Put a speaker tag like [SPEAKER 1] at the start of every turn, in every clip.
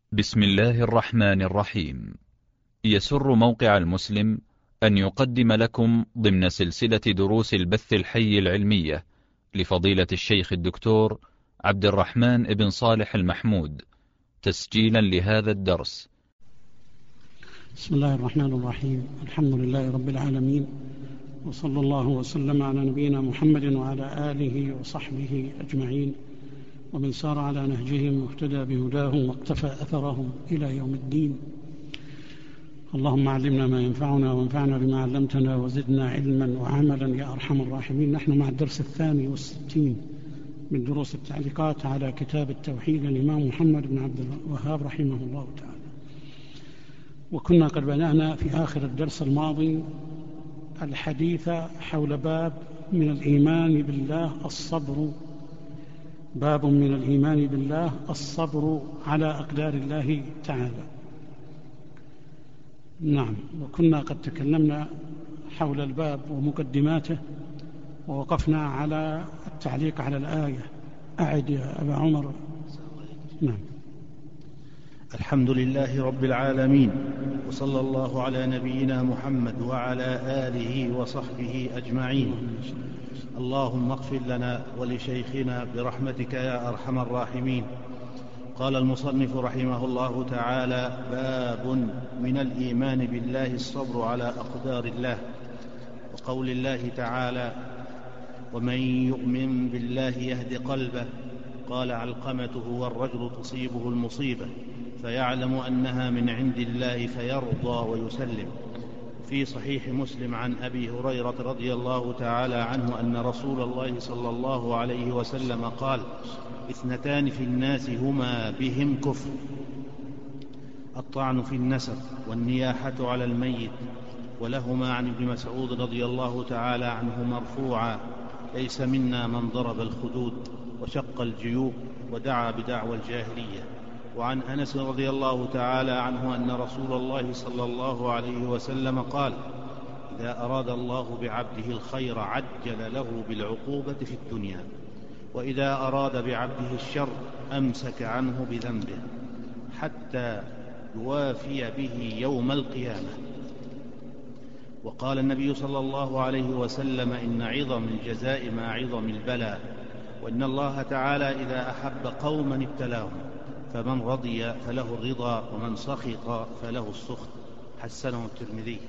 [SPEAKER 1] بسم الله الرحمن الرحيم. يسر موقع المسلم أن يقدم لكم ضمن سلسلة دروس البث الحي العلمية لفضيلة الشيخ الدكتور عبد الرحمن بن صالح المحمود، تسجيلا لهذا الدرس.
[SPEAKER 2] بسم الله الرحمن الرحيم. الحمد لله رب العالمين، وصلى الله وسلم على نبينا محمد وعلى آله وصحبه أجمعين، ومن سار على نهجهم واهتدى بهداهم واقتفى أثرهم إلى يوم الدين. اللهم علمنا ما ينفعنا وانفعنا بما علمتنا وزدنا علما وعملا يا أرحم الراحمين. نحن مع الدرس 62 من دروس التعليقات على كتاب التوحيد للإمام محمد بن عبد الوهاب رحمه الله تعالى، وكنا قد بدأنا في آخر الدرس الماضي الحديث حول باب من الإيمان بالله الصبر، باب من الإيمان بالله الصبر على أقدار الله تعالى. نعم، وكنا قد تكلمنا حول الباب ومقدماته، ووقفنا على التعليق على الآية. أعد يا أبا عمر. نعم.
[SPEAKER 3] الحمد لله رب العالمين، وصلى الله على نبينا محمد وعلى آله وصحبه أجمعين. اللهم اغفر لنا ولشيخنا برحمتك يا أرحم الراحمين. قال المصنف رحمه الله تعالى: باب من الإيمان بالله الصبر على أقدار الله. وقول الله تعالى: ومن يؤمن بالله يهد قلبه. قال علقمة: هو الرجل تصيبه المصيبة فيعلم أنها من عند الله فيرضى ويسلم. في صحيح مسلم عن أبي هريرة رضي الله تعالى عنه أن رسول الله صلى الله عليه وسلم قال: اثنتان في الناس هما بهم كفر: الطعن في النسب والنياحة على الميت. ولهما عن ابن مسعود رضي الله تعالى عنه مرفوعا: ليس منا من ضرب الخدود وشق الجيوب ودعا بدعوى الجاهلية. وعن أنس رضي الله تعالى عنه أن رسول الله صلى الله عليه وسلم قال: إذا أراد الله بعبده الخير عجل له بالعقوبة في الدنيا، وإذا أراد بعبده الشر أمسك عنه بذنبه حتى يوافي به يوم القيامة. وقال النبي صلى الله عليه وسلم: إن عظم الجزاء مع عظم البلاء، وإن الله تعالى إذا أحب قوما ابتلاهم، فمن رضي فله الرضا ومن سخط فله السخط. حسنه الترمذي.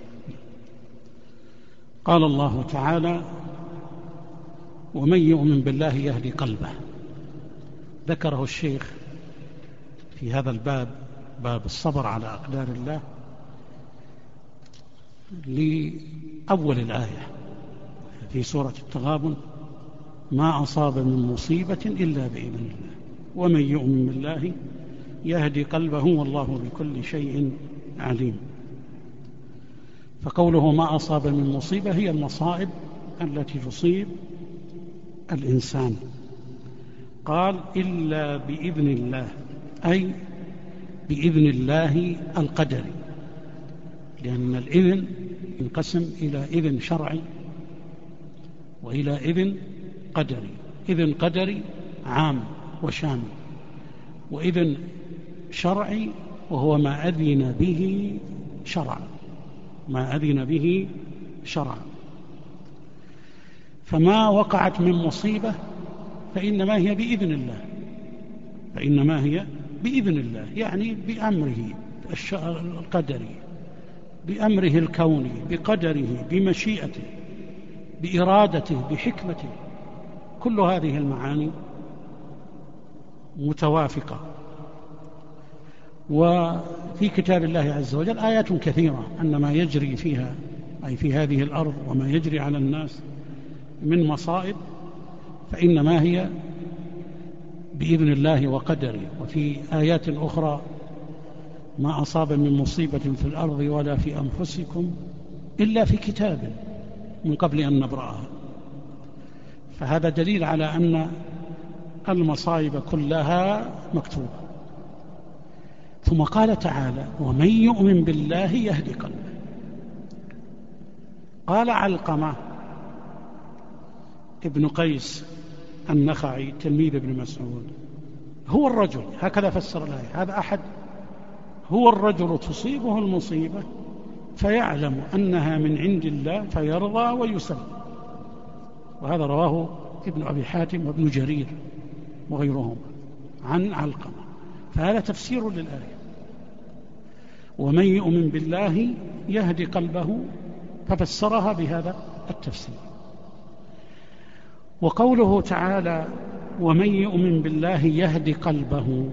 [SPEAKER 2] قال الله تعالى: ومن يؤمن بالله يهدي قلبه. ذكره الشيخ في هذا الباب، باب الصبر على أقدار الله، لأول الآية في سورة التغابن: ما أصاب من مصيبة إلا بإذن الله ومن يؤمن بالله يهدي قلبه والله بكل شيء عليم. فقوله ما أصاب من مصيبة هي المصائب التي تصيب الإنسان. قال: إلا بإذن الله، أي بإذن الله القدري، لأن الإذن ينقسم إلى إذن شرعي وإلى إذن قدري. إذن قدري عام وشامل، وإذن شرعي وهو ما أذن به شرعا، ما أذن به شرعا. فما وقعت من مصيبة فإنما هي بإذن الله، فإنما هي بإذن الله، يعني بأمره القدري، بأمره الكوني، بقدره، بمشيئته، بإرادته، بحكمته. كل هذه المعاني متوافقة. وفي كتاب الله عز وجل آيات كثيرة أن ما يجري فيها، أي في هذه الأرض، وما يجري على الناس من مصائب فإنما هي بإذن الله وقدره. وفي آيات أخرى: ما أصاب من مصيبة في الأرض ولا في أنفسكم إلا في كتاب من قبل أن نبرأها. فهذا دليل على أن المصائب كلها مكتوبة. ثم قال تعالى: ومن يؤمن بالله يهدي قلبه. قال علقمة ابن قيس النخعي تلميذ ابن مسعود: هو الرجل، هكذا فسر الآية، هذا أحد هو الرجل تصيبه المصيبة فيعلم أنها من عند الله فيرضى ويسلم. وهذا رواه ابن أبي حاتم وابن جرير وغيرهم عن علقمة. فهذا تفسير للآية. ومن يؤمن بالله يهدي قلبه، ففسرها بهذا التفسير. وقوله تعالى ومن يؤمن بالله يهدي قلبه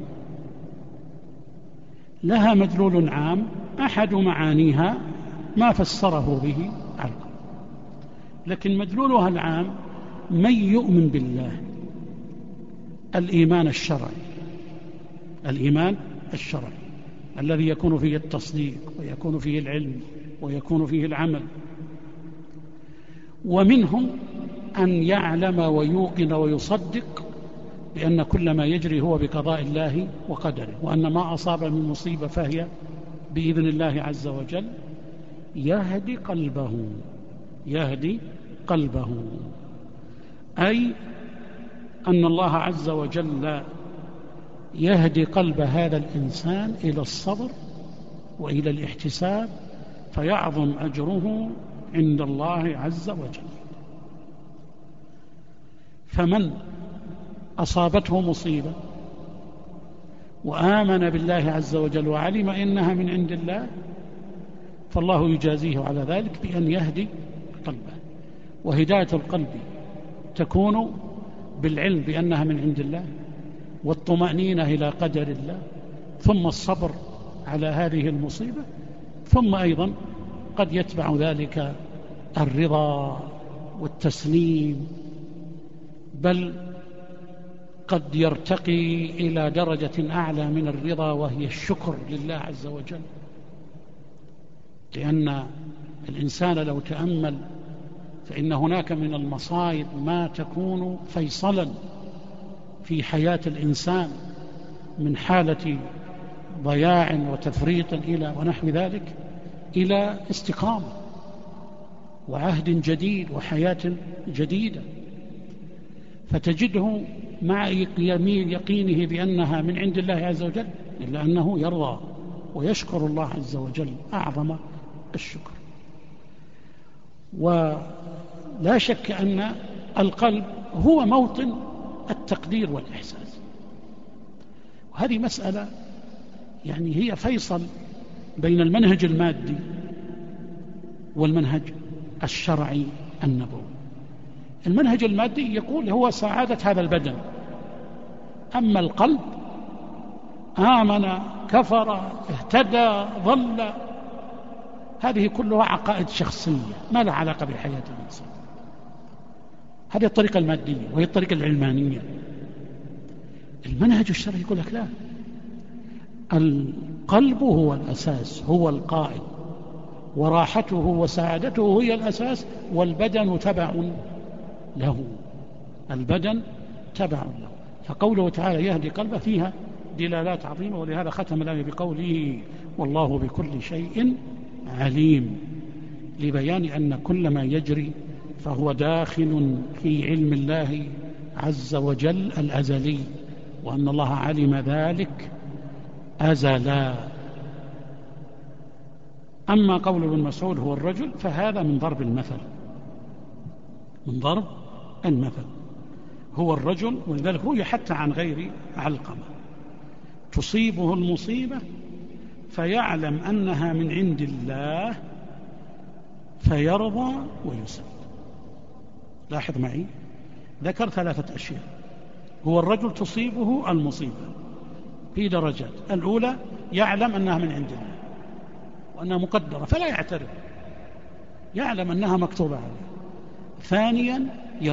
[SPEAKER 2] لها مدلول عام أحد معانيها ما فسره به علقمة، لكن مدلولها العام من يؤمن بالله، الإيمان الشرعي، الإيمان الشرعي الذي يكون فيه التصديق ويكون فيه العلم ويكون فيه العمل. ومنهم أن يعلم ويوقن ويصدق بأن كل ما يجري هو بقضاء الله وقدره، وأن ما أصاب من مصيبة فهي بإذن الله عز وجل. يهدي قلبه، يهدي قلبه، أي أن الله عز وجل يهدي قلب هذا الإنسان إلى الصبر وإلى الاحتساب، فيعظم أجره عند الله عز وجل. فمن أصابته مصيبة وآمن بالله عز وجل وعلم إنها من عند الله، فالله يجازيه على ذلك بأن يهدي قلبه. وهداية القلب تكون بالعلم بأنها من عند الله، والطمأنينة إلى قدر الله، ثم الصبر على هذه المصيبة، ثم أيضا قد يتبع ذلك الرضا والتسليم، بل قد يرتقي إلى درجة أعلى من الرضا وهي الشكر لله عز وجل. لأن الإنسان لو تأمل فإن هناك من المصائب ما تكون فيصلا في حياة الإنسان من حالة ضياع وتفريط إلى ونحو ذلك إلى استقامة وعهد جديد وحياة جديدة، فتجده مع يقينه بأنها من عند الله عز وجل إلا أنه يرضى ويشكر الله عز وجل أعظم الشكر. ولا شك أن القلب هو موطن التقدير والإحساس، وهذه مسألة يعني هي فيصل بين المنهج المادي والمنهج الشرعي النبوي. المنهج المادي يقول هو سعادة هذا البدن، أما القلب آمن كفر اهتدى ضل، هذه كلها عقائد شخصية ما لها علاقة بحياة الإنسان. هذه الطريقة المادية وهي الطريقة العلمانية. المنهج الشرعي يقول لك لا، القلب هو الأساس، هو القائد، وراحته وسعادته هي الأساس، والبدن تبع له، البدن تبع له. فقوله تعالى يهدي قلبه فيها دلالات عظيمة، ولهذا ختم الآية بقوله والله بكل شيء عليم، لبيان أن كل ما يجري فهو داخل في علم الله عز وجل الأزلي، وأن الله علم ذلك أزلا. أما قول ابن مسعود هو الرجل فهذا من ضرب المثل، من ضرب المثل، هو الرجل. ولذلك روي حتى عن غير علقمة تصيبه المصيبة فيعلم أنها من عند الله فيرضى ويسلم. لاحظ معي، ذكر 3 أشياء. هو الرجل تصيبه المصيبة في درجات: الأولى يعلم أنها من عند الله وأنها مقدرة فلا يعترض، يعلم أنها مكتوبة عليه. ثانيا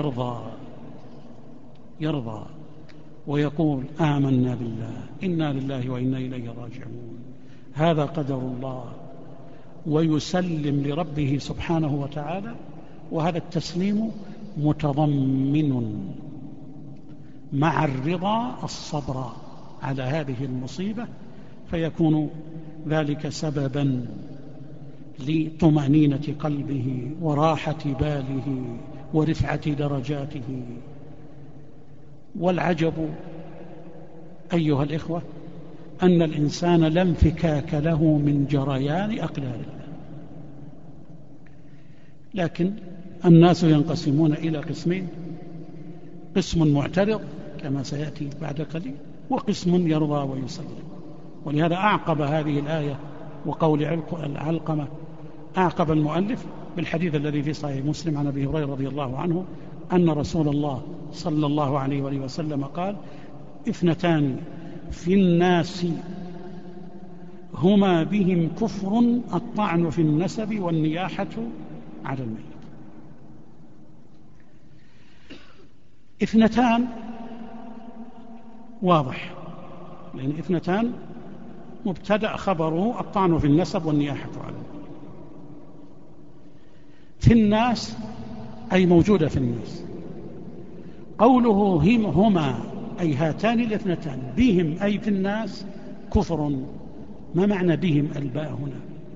[SPEAKER 2] يرضى ويقول آمنا بالله إنا لله وإنا إليه راجعون، هذا قدر الله، ويسلم لربه سبحانه وتعالى. وهذا التسليم متضمن مع الرضا الصبر على هذه المصيبة، فيكون ذلك سببا لطمأنينة قلبه وراحة باله ورفعة أن الإنسان لا انفكاك له من جريان أقدار الله. لكن الناس ينقسمون إلى قسمين: قسم معترض كما سيأتي بعد قليل، وقسم يرضى ويسلم. ولهذا أعقب هذه الآية وقول علقمة أعقب المؤلف بالحديث الذي في صحيح مسلم عن أبي هريرة رضي الله عنه أن رسول الله صلى الله عليه وآله وسلم قال: 2 في الناس هما بهم كفر: الطعن في النسب والنياحة على الميت. 2 واضح، لأن 2 مبتدأ خبره الطعن في النسب والنياحة على الميت. في الناس أي موجودة في الناس. قوله هما أي هاتان 2 بهم أي في الناس كفر. ما معنى بهم الباء هنا؟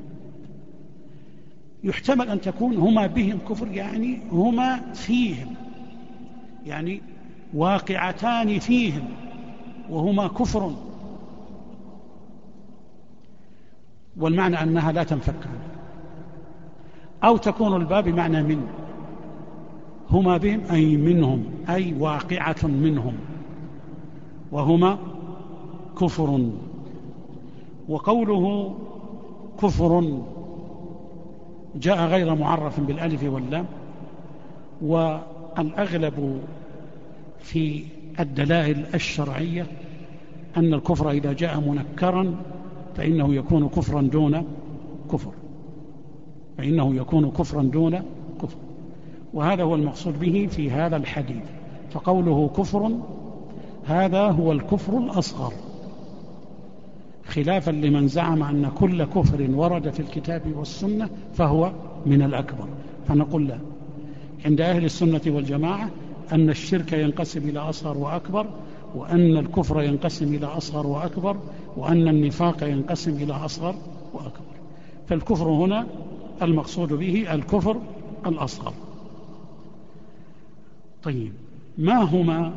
[SPEAKER 2] يحتمل أن تكون هما بهم كفر، يعني هما فيهم، يعني واقعتان فيهم وهما كفر، والمعنى أنها لا تنفك عنه. أو تكون الباء بمعنى من، هما بهم أي منهم، أي واقعة منهم وهما كفر. وقوله كفر جاء غير معرف بالألف واللام، والأغلب في الدلائل الشرعية أن الكفر إذا جاء منكرا فإنه يكون كفرا دون كفر، وهذا هو المقصود به في هذا الحديث. فقوله كفر هذا هو الكفر الأصغر، خلافا لمن زعم أن كل كفر ورد في الكتاب والسنة فهو من الأكبر. فنقول لا، عند أهل السنة والجماعة أن الشرك ينقسم إلى أصغر وأكبر، وأن الكفر ينقسم إلى أصغر وأكبر، وأن النفاق ينقسم إلى أصغر وأكبر. فالكفر هنا المقصود به الكفر الأصغر. طيب، ما هما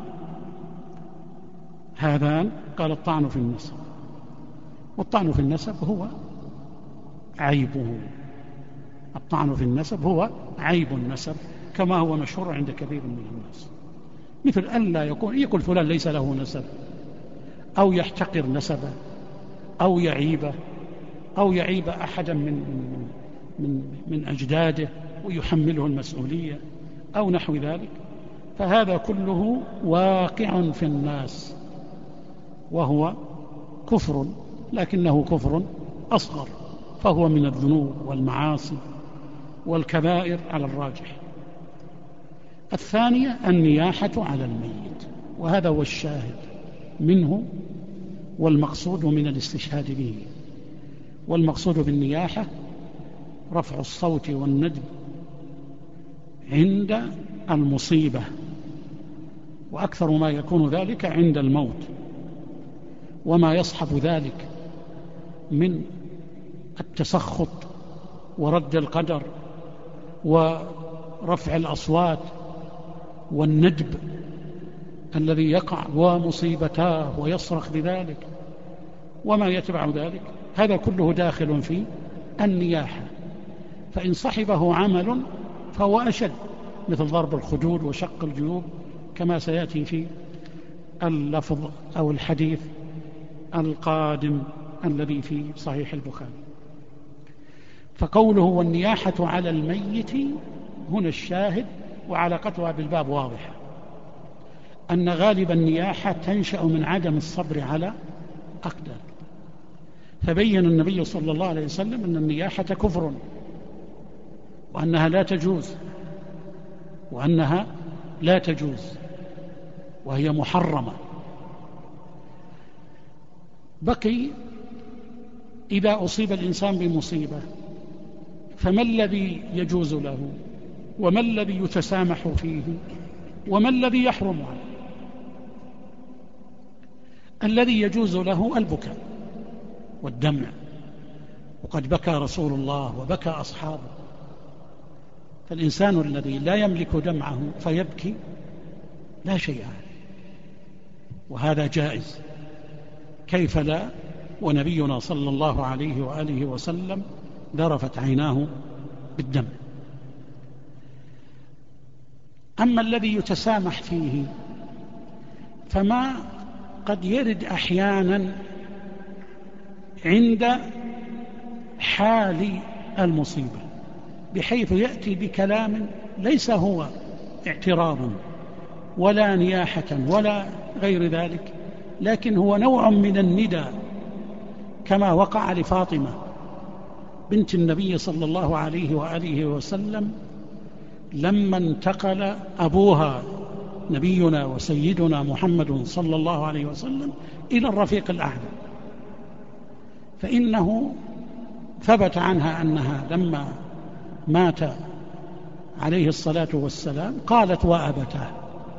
[SPEAKER 2] هذان؟ قال: الطعن في النسب. والطعن في النسب هو عيبه، الطعن في النسب هو عيب النسب كما هو مشهور عند كثير من الناس، مثل أن لا يقول فلان ليس له نسب، أو يحتقر نسبه، أو يعيبه، أو يعيب أحدا من أجداده ويحمله المسؤولية أو نحو ذلك. فهذا كله واقع في الناس وهو كفر، لكنه كفر أصغر، فهو من الذنوب والمعاصي والكبائر على الراجح. الثانية النياحة على الميت، وهذا هو الشاهد منه والمقصود من الاستشهاد به. والمقصود بالنياحة رفع الصوت والندب عند المصيبة، وأكثر ما يكون ذلك عند الموت، وما يصحب ذلك من التسخط ورد القدر ورفع الأصوات والندب الذي يقع ومصيبتاه ويصرخ بذلك وما يتبع ذلك، هذا كله داخل في النياحة. فإن صحبه عمل فهو أشد، مثل ضرب الخدود وشق الجيوب كما سيأتي في اللفظ أو الحديث القادم الذي في صحيح البخاري. فقوله والنياحة على الميت هنا الشاهد، وعلاقتها بالباب واضحة، أن غالب النياحة تنشأ من عدم الصبر على أقدار. فبين النبي صلى الله عليه وسلم أن النياحة كفر، وأنها لا تجوز وهي محرمة. بقي إذا أصيب الإنسان بمصيبة فما الذي يجوز له، وما الذي يتسامح فيه، وما الذي يحرم عنه؟ الذي يجوز له البكاء والدمع، وقد بكى رسول الله وبكى أصحابه. فالإنسان الذي لا يملك دمعه فيبكي لا شيء عنه، وهذا جائز. كيف لا ونبينا صلى الله عليه وآله وسلم ذرفت عيناه بالدم. أما الذي يتسامح فيه فما قد يرد أحيانا عند حال المصيبة، بحيث يأتي بكلام ليس هو اعتراضا ولا نياحة ولا غير ذلك، لكن هو نوع من الندى، كما وقع لفاطمة بنت النبي صلى الله عليه وآله وسلم لما انتقل أبوها نبينا وسيدنا محمد صلى الله عليه وسلم إلى الرفيق الأعلى، فإنه ثبت عنها أنها لما مات عليه الصلاة والسلام قالت: وأبتاه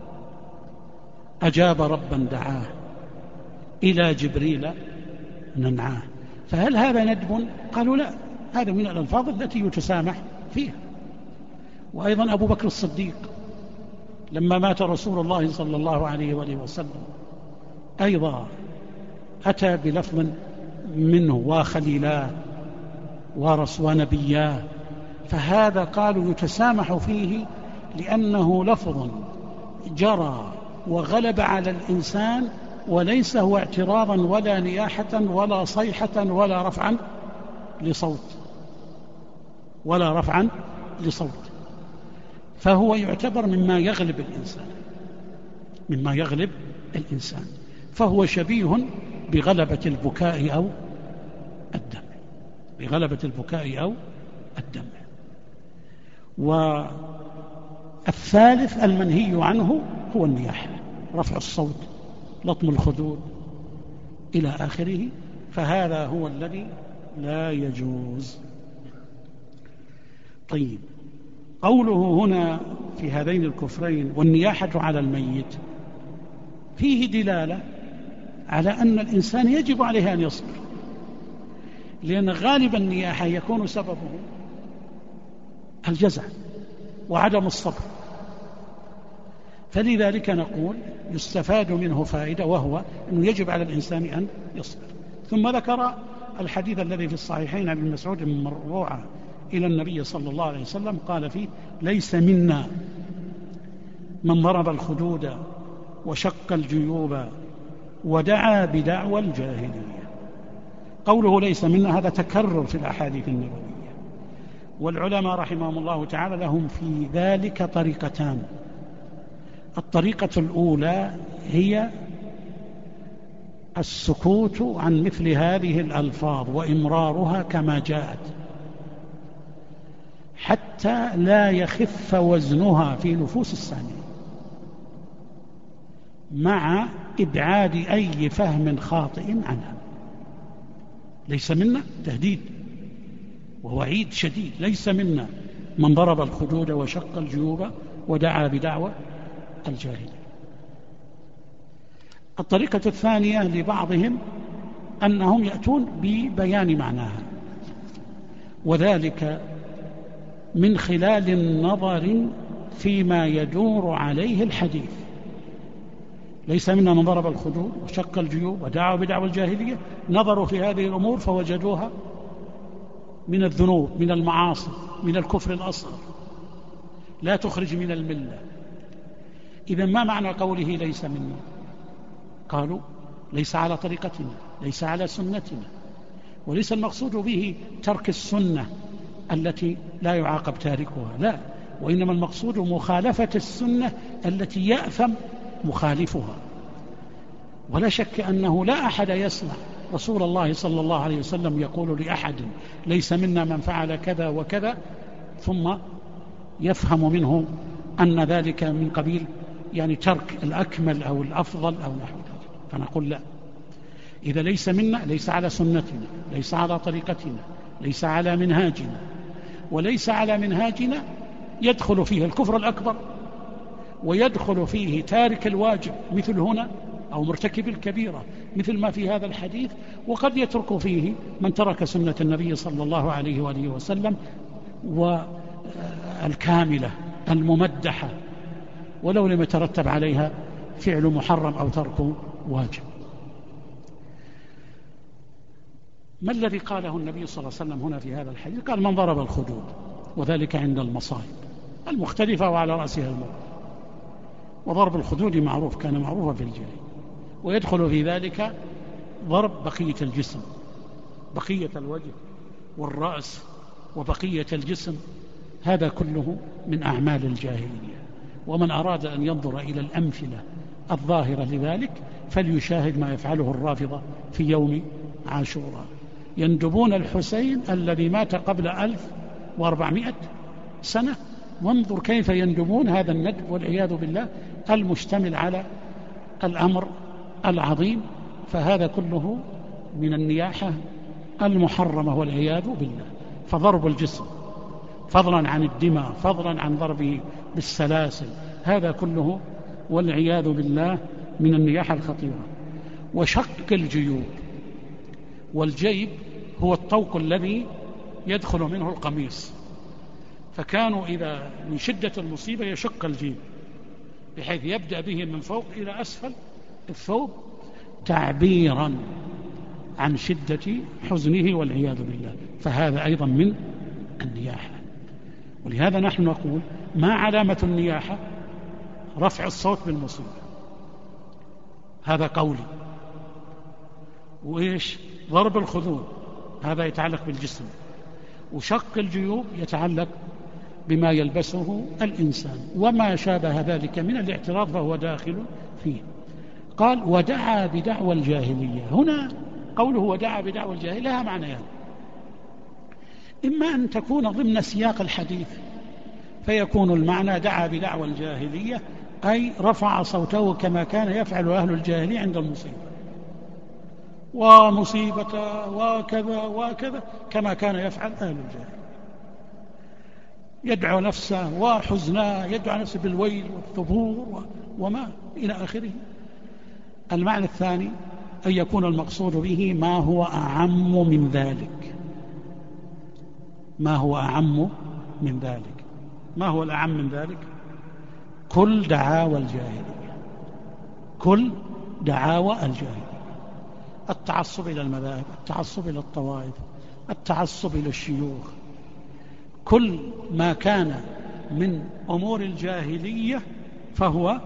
[SPEAKER 2] أجاب ربا دعاه إلى جبريل ننعاه. فهل هذا ندب؟ قالوا لا، هذا من الألفاظ التي يتسامح فيها. وأيضا أبو بكر الصديق لما مات رسول الله صلى الله عليه وآله وسلم أيضا أتى بلفظ منه: وخليلاه ونبياه. فهذا قالوا يتسامح فيه لأنه لفظ جرى وغلب على الإنسان، وليس هو اعتراضا ولا نياحة ولا صيحة ولا رفعا لصوت، فهو يعتبر مما يغلب الإنسان، فهو شبيه بغلبة البكاء أو الدم. والثالث المنهي عنه هو النياحة، رفع الصوت، لطم الخدود إلى آخره، فهذا هو الذي لا يجوز. طيب، قوله هنا في هذين الكفرين والنياحة على الميت فيه دلالة على أن الإنسان يجب عليه أن يصبر، لأن غالب النياحة يكون سببه الجزع وعدم الصبر، فلذلك نقول يستفاد منه فائدة، وهو أنه يجب على الإنسان أن يصبر. ثم ذكر الحديث الذي في الصحيحين عن ابن مسعود مرفوعا إلى النبي صلى الله عليه وسلم قال فيه: ليس منا من ضرب الخدود وشق الجيوب ودعا بدعوى الجاهلية. قوله ليس منا هذا تكرر في الأحاديث النبوية، والعلماء رحمهم الله تعالى لهم في ذلك طريقتان. الطريقة الأولى هي السكوت عن مثل هذه الألفاظ وإمرارها كما جاءت حتى لا يخف وزنها في نفوس السامعين، مع إبعاد أي فهم خاطئ عنها. ليس منا تهديد ووعيد شديد: ليس منا من ضرب الخدود وشق الجيوب ودعا بدعوى الجاهلية. الطريقة الثانية لبعضهم أنهم يأتون ببيان معناها، وذلك من خلال النظر فيما يدور عليه الحديث. ليس منا من ضرب الخدود وشق الجيوب ودعا بدعوى الجاهلية، نظروا في هذه الأمور فوجدوها من الذنوب، من المعاصي، من الكفر الأصغر، لا تخرج من الملة. إذن ما معنى قوله ليس منا؟ قالوا ليس على طريقتنا، ليس على سنتنا، وليس المقصود به ترك السنة التي لا يعاقب تاركها، لا، وإنما المقصود مخالفة السنة التي يأثم مخالفها. ولا شك أنه لا أحد يسمع رسول الله صلى الله عليه وسلم يقول لأحد ليس منا من فعل كذا وكذا ثم يفهم منه أن ذلك من قبيل يعني ترك الأكمل أو الأفضل أو نحو ذلك. فنقول لا، إذا ليس منا ليس على سنتنا، ليس على طريقتنا، ليس على منهاجنا، وليس على منهاجنا يدخل فيه الكفر الأكبر، ويدخل فيه تارك الواجب مثل هنا، أو مرتكب الكبيرة مثل ما في هذا الحديث، وقد يترك فيه من ترك سنة النبي صلى الله عليه وآله وسلم والكاملة الممدحة، ولو لم يترتب عليها فعل محرم أو ترك واجب. ما الذي قاله النبي صلى الله عليه وسلم هنا في هذا الحديث؟ قال: من ضرب الخدود، وذلك عند المصائب المختلفة وعلى رأسها الموت. وضرب الخدود معروف، كان معروفا في الجاهلية، ويدخل في ذلك ضرب بقية الجسم، بقية الوجه والرأس وبقية الجسم، هذا كله من أعمال الجاهلية. ومن أراد أن ينظر إلى الأمثلة الظاهرة لذلك فليشاهد ما يفعله الرافضة في يوم عاشوراء، يندبون الحسين الذي مات قبل 1400 سنة، وانظر كيف يندبون هذا الندب والعياذ بالله المشتمل على الأمر العظيم. فهذا كله من النياحة المحرمة والعياذ بالله. فضرب الجسم فضلا عن الدماء، فضلا عن ضربه بالسلاسل، هذا كله والعياذ بالله من النياحة الخطيرة. وشق الجيوب، والجيب هو الطوق الذي يدخل منه القميص، فكانوا إذا من شدة المصيبة يشق الجيب بحيث يبدأ به من فوق إلى أسفل الثوب تعبيرا عن شدة حزنه والعياذ بالله، فهذا أيضا من النياحة. ولهذا نحن نقول: ما علامة النياحة؟ رفع الصوت بالمصيبة، هذا قولي. وإيش؟ ضرب الخدود هذا يتعلق بالجسم، وشق الجيوب يتعلق بما يلبسه الإنسان، وما شابه ذلك من الاعتراض فهو داخل فيه. قال: ودعا بدعوى الجاهلية. هنا قوله ودعا بدعوى الجاهلية لها معنيان: إما أن تكون ضمن سياق الحديث فيكون المعنى دعا بدعوى الجاهلية أي رفع صوته كما كان يفعل أهل الجاهلية عند المصيبة، ومصيبة وكذا وكذا كما كان يفعل أهل الجاهلية، يدعو نفسه وحزنا، يدعو نفسه بالويل والثبور وما إلى آخره. المعنى الثاني أن يكون المقصود به ما هو أعم من ذلك. ما هو أعم من ذلك؟ ما هو الأعم من ذلك؟ كل دعاوى الجاهلية، كل دعاوى الجاهلية، التعصب إلى المذاهب، التعصب إلى الطوائف، التعصب إلى الشيوخ، كل ما كان من أمور الجاهلية فهو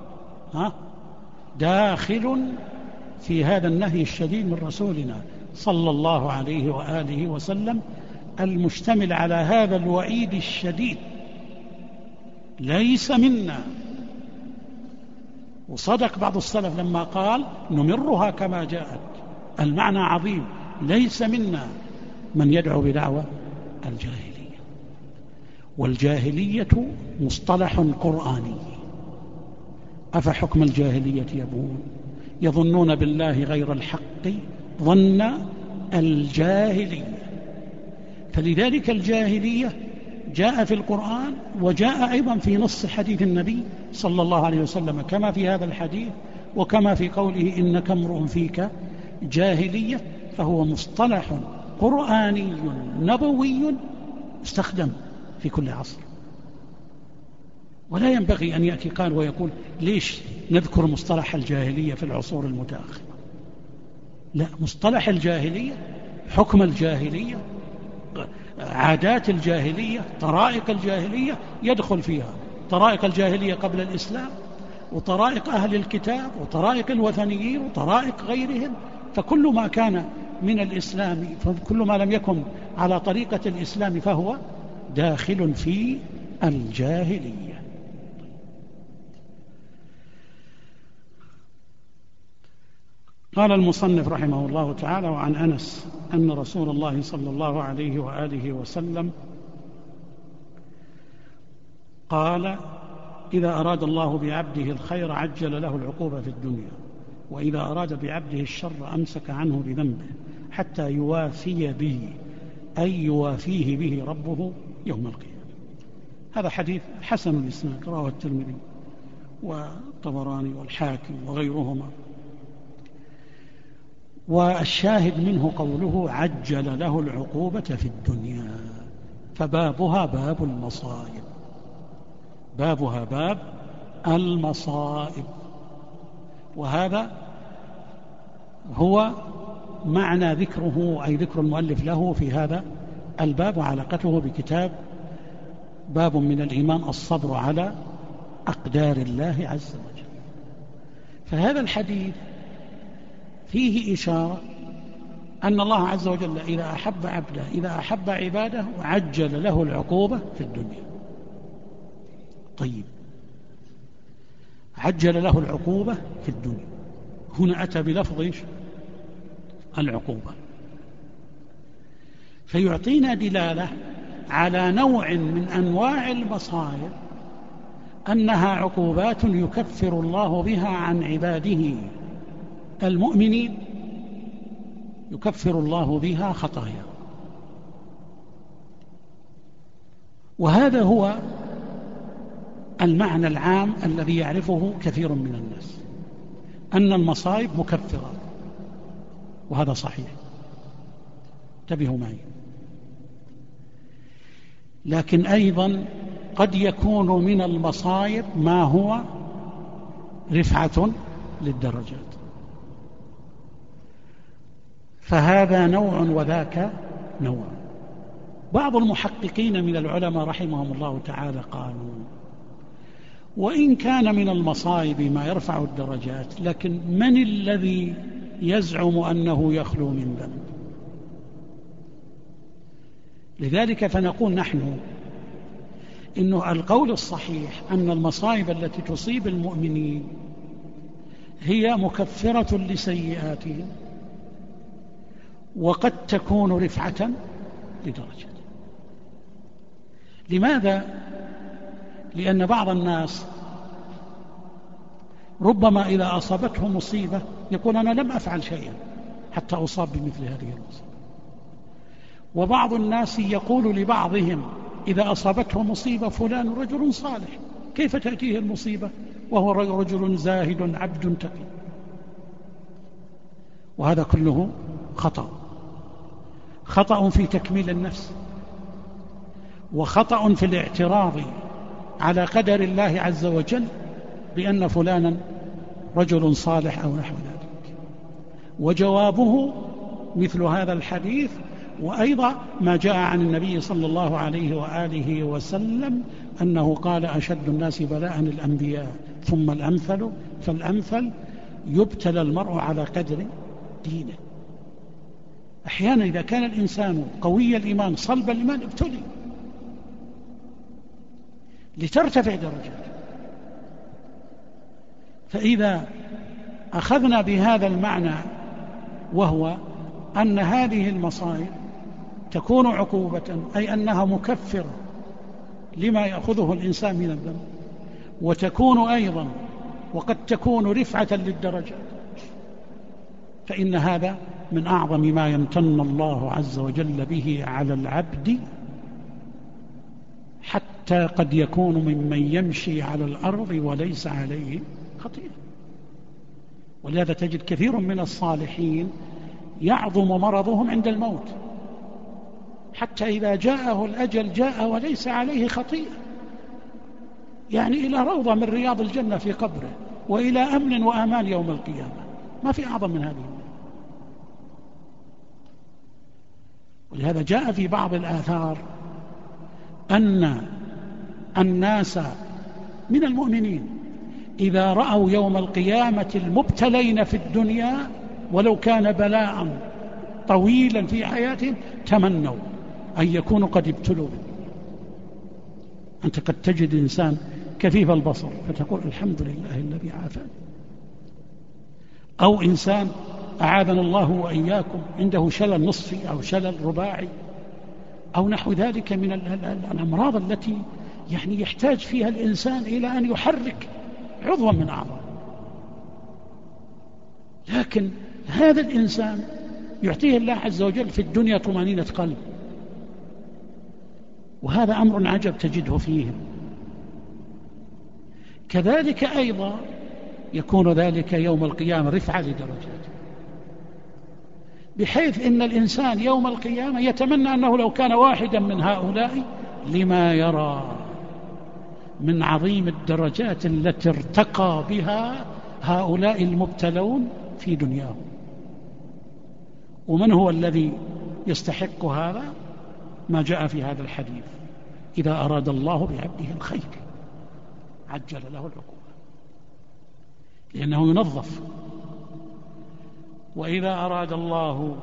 [SPEAKER 2] داخل في هذا النهي الشديد من رسولنا صلى الله عليه وآله وسلم، المشتمل على هذا الوعيد الشديد: ليس منا. وصدق بعض السلف لما قال: نمرها كما جاءت. المعنى عظيم: ليس منا من يدعو بدعوى الجاهلية. والجاهلية مصطلح قرآني. أفحكم الجاهلية يبغون يظنون بالله غير الحق ظن الجاهلية. فلذلك الجاهلية جاء في القرآن وجاء أيضا في نص حديث النبي صلى الله عليه وسلم، كما في هذا الحديث وكما في قوله: إنك امرؤ فيك جاهلية. فهو مصطلح قرآني نبوي استخدم في كل عصر. ولا ينبغي أن يأتي قال ويقول: ليش نذكر مصطلح الجاهلية في العصور المتأخرة؟ لا، مصطلح الجاهلية، حكم الجاهلية، عادات الجاهلية، طرائق الجاهلية يدخل فيها طرائق الجاهلية قبل الإسلام، وطرائق أهل الكتاب، وطرائق الوثنيين، وطرائق غيرهم. فكل ما كان من الإسلام، فكل ما لم يكن على طريقة الإسلام فهو داخل في الجاهلية. قال المصنف رحمه الله تعالى: وعن أنس أن رسول الله صلى الله عليه وآله وسلم قال: إذا أراد الله بعبده الخير عجل له العقوبة في الدنيا، وإذا أراد بعبده الشر أمسك عنه بذنبه حتى يوافي به، أي يوافيه به ربه يوم القيامة. هذا حديث حسن الإسناد، رواه الترمذي والطبراني والحاكم وغيرهما. والشاهد منه قوله: عجل له العقوبة في الدنيا، فبابها باب المصائب، بابها باب المصائب. وهذا هو معنى ذكره أي ذكر المؤلف له في هذا الباب وعلاقته بكتاب باب من الإيمان الصبر على أقدار الله عز وجل. فهذا الحديث فيه إشارة أن الله عز وجل إذا أحب عبده إذا أحب عباده عجل له العقوبة في الدنيا. طيب، عجل له العقوبة في الدنيا، هنا أتى بلفظ العقوبة، فيعطينا دلالة على نوع من أنواع المصائب أنها عقوبات يكفر الله بها عن عباده المؤمنين، يكفر الله بها خطايا. وهذا هو المعنى العام الذي يعرفه كثير من الناس، أن المصائب مكفرة، وهذا صحيح، انتبهوا معي. لكن أيضا قد يكون من المصائب ما هو رفعة للدرجات، فهذا نوع وذاك نوع. بعض المحققين من العلماء رحمهم الله تعالى قالوا وإن كان من المصائب ما يرفع الدرجات، لكن من الذي يزعم أنه يخلو من ذنب؟ لذلك فنقول نحن إنه القول الصحيح أن المصائب التي تصيب المؤمنين هي مكفرة لسيئاتهم، وقد تكون رفعة لدرجة. لماذا؟ لأن بعض الناس ربما إذا أصابته مصيبة يقول أنا لم أفعل شيئا حتى أصاب بمثل هذه المصيبة. وبعض الناس يقول لبعضهم إذا أصابته مصيبة فلان رجل صالح، كيف تأتيه المصيبة وهو رجل زاهد عبد تقي؟ وهذا كله خطأ في تكميل النفس، وخطأ في الاعتراض على قدر الله عز وجل بأن فلانا رجل صالح أو نحو ذلك. وجوابه مثل هذا الحديث، وأيضا ما جاء عن النبي صلى الله عليه وآله وسلم أنه قال أشد الناس بلاء الأنبياء ثم الأمثل فالأمثل، يبتلى المرء على قدر دينه. أحيانا إذا كان الإنسان قوي الإيمان صلب الإيمان ابتلي لترتفع درجاته. فإذا أخذنا بهذا المعنى، وهو أن هذه المصائب تكون عقوبة، أي أنها مكفرة لما يأخذه الإنسان من الذنب، وتكون أيضا وقد تكون رفعة للدرجات، فإن هذا من أعظم ما يمتن الله عز وجل به على العبد، حتى قد يكون ممن يمشي على الأرض وليس عليه خطيئة. ولهذا تجد كثير من الصالحين يعظم مرضهم عند الموت، حتى إذا جاءه الأجل جاء وليس عليه خطيئة، يعني إلى روضة من رياض الجنة في قبره، وإلى أمن وأمان يوم القيامة. ما في أعظم من هذه. ولهذا جاء في بعض الآثار أن الناس من المؤمنين إذا رأوا يوم القيامة المبتلين في الدنيا ولو كان بلاء طويلا في حياتهم تمنوا أن يكونوا قد ابتلوا. أنت قد تجد إنسان كفيف البصر فتقول الحمد لله الذي عافاني، أو إنسان أعاذنا الله وإياكم عنده شلل نصفي أو شلل رباعي أو نحو ذلك من الأمراض التي يعني يحتاج فيها الإنسان إلى أن يحرك عضوا من أعضاء. لكن هذا الإنسان يعطيه الله عز وجل في الدنيا طمأنينة قلب، وهذا أمر عجب تجده فيهم. كذلك أيضا يكون ذلك يوم القيامة رفعة لدرجات، بحيث إن الإنسان يوم القيامة يتمنى أنه لو كان واحدا من هؤلاء لما يرى من عظيم الدرجات التي ارتقى بها هؤلاء المبتلون في دنياهم. ومن هو الذي يستحق هذا؟ ما جاء في هذا الحديث: إذا أراد الله بعبده الخير عجل له العقوبة، لأنه ينظف. وإذا أراد الله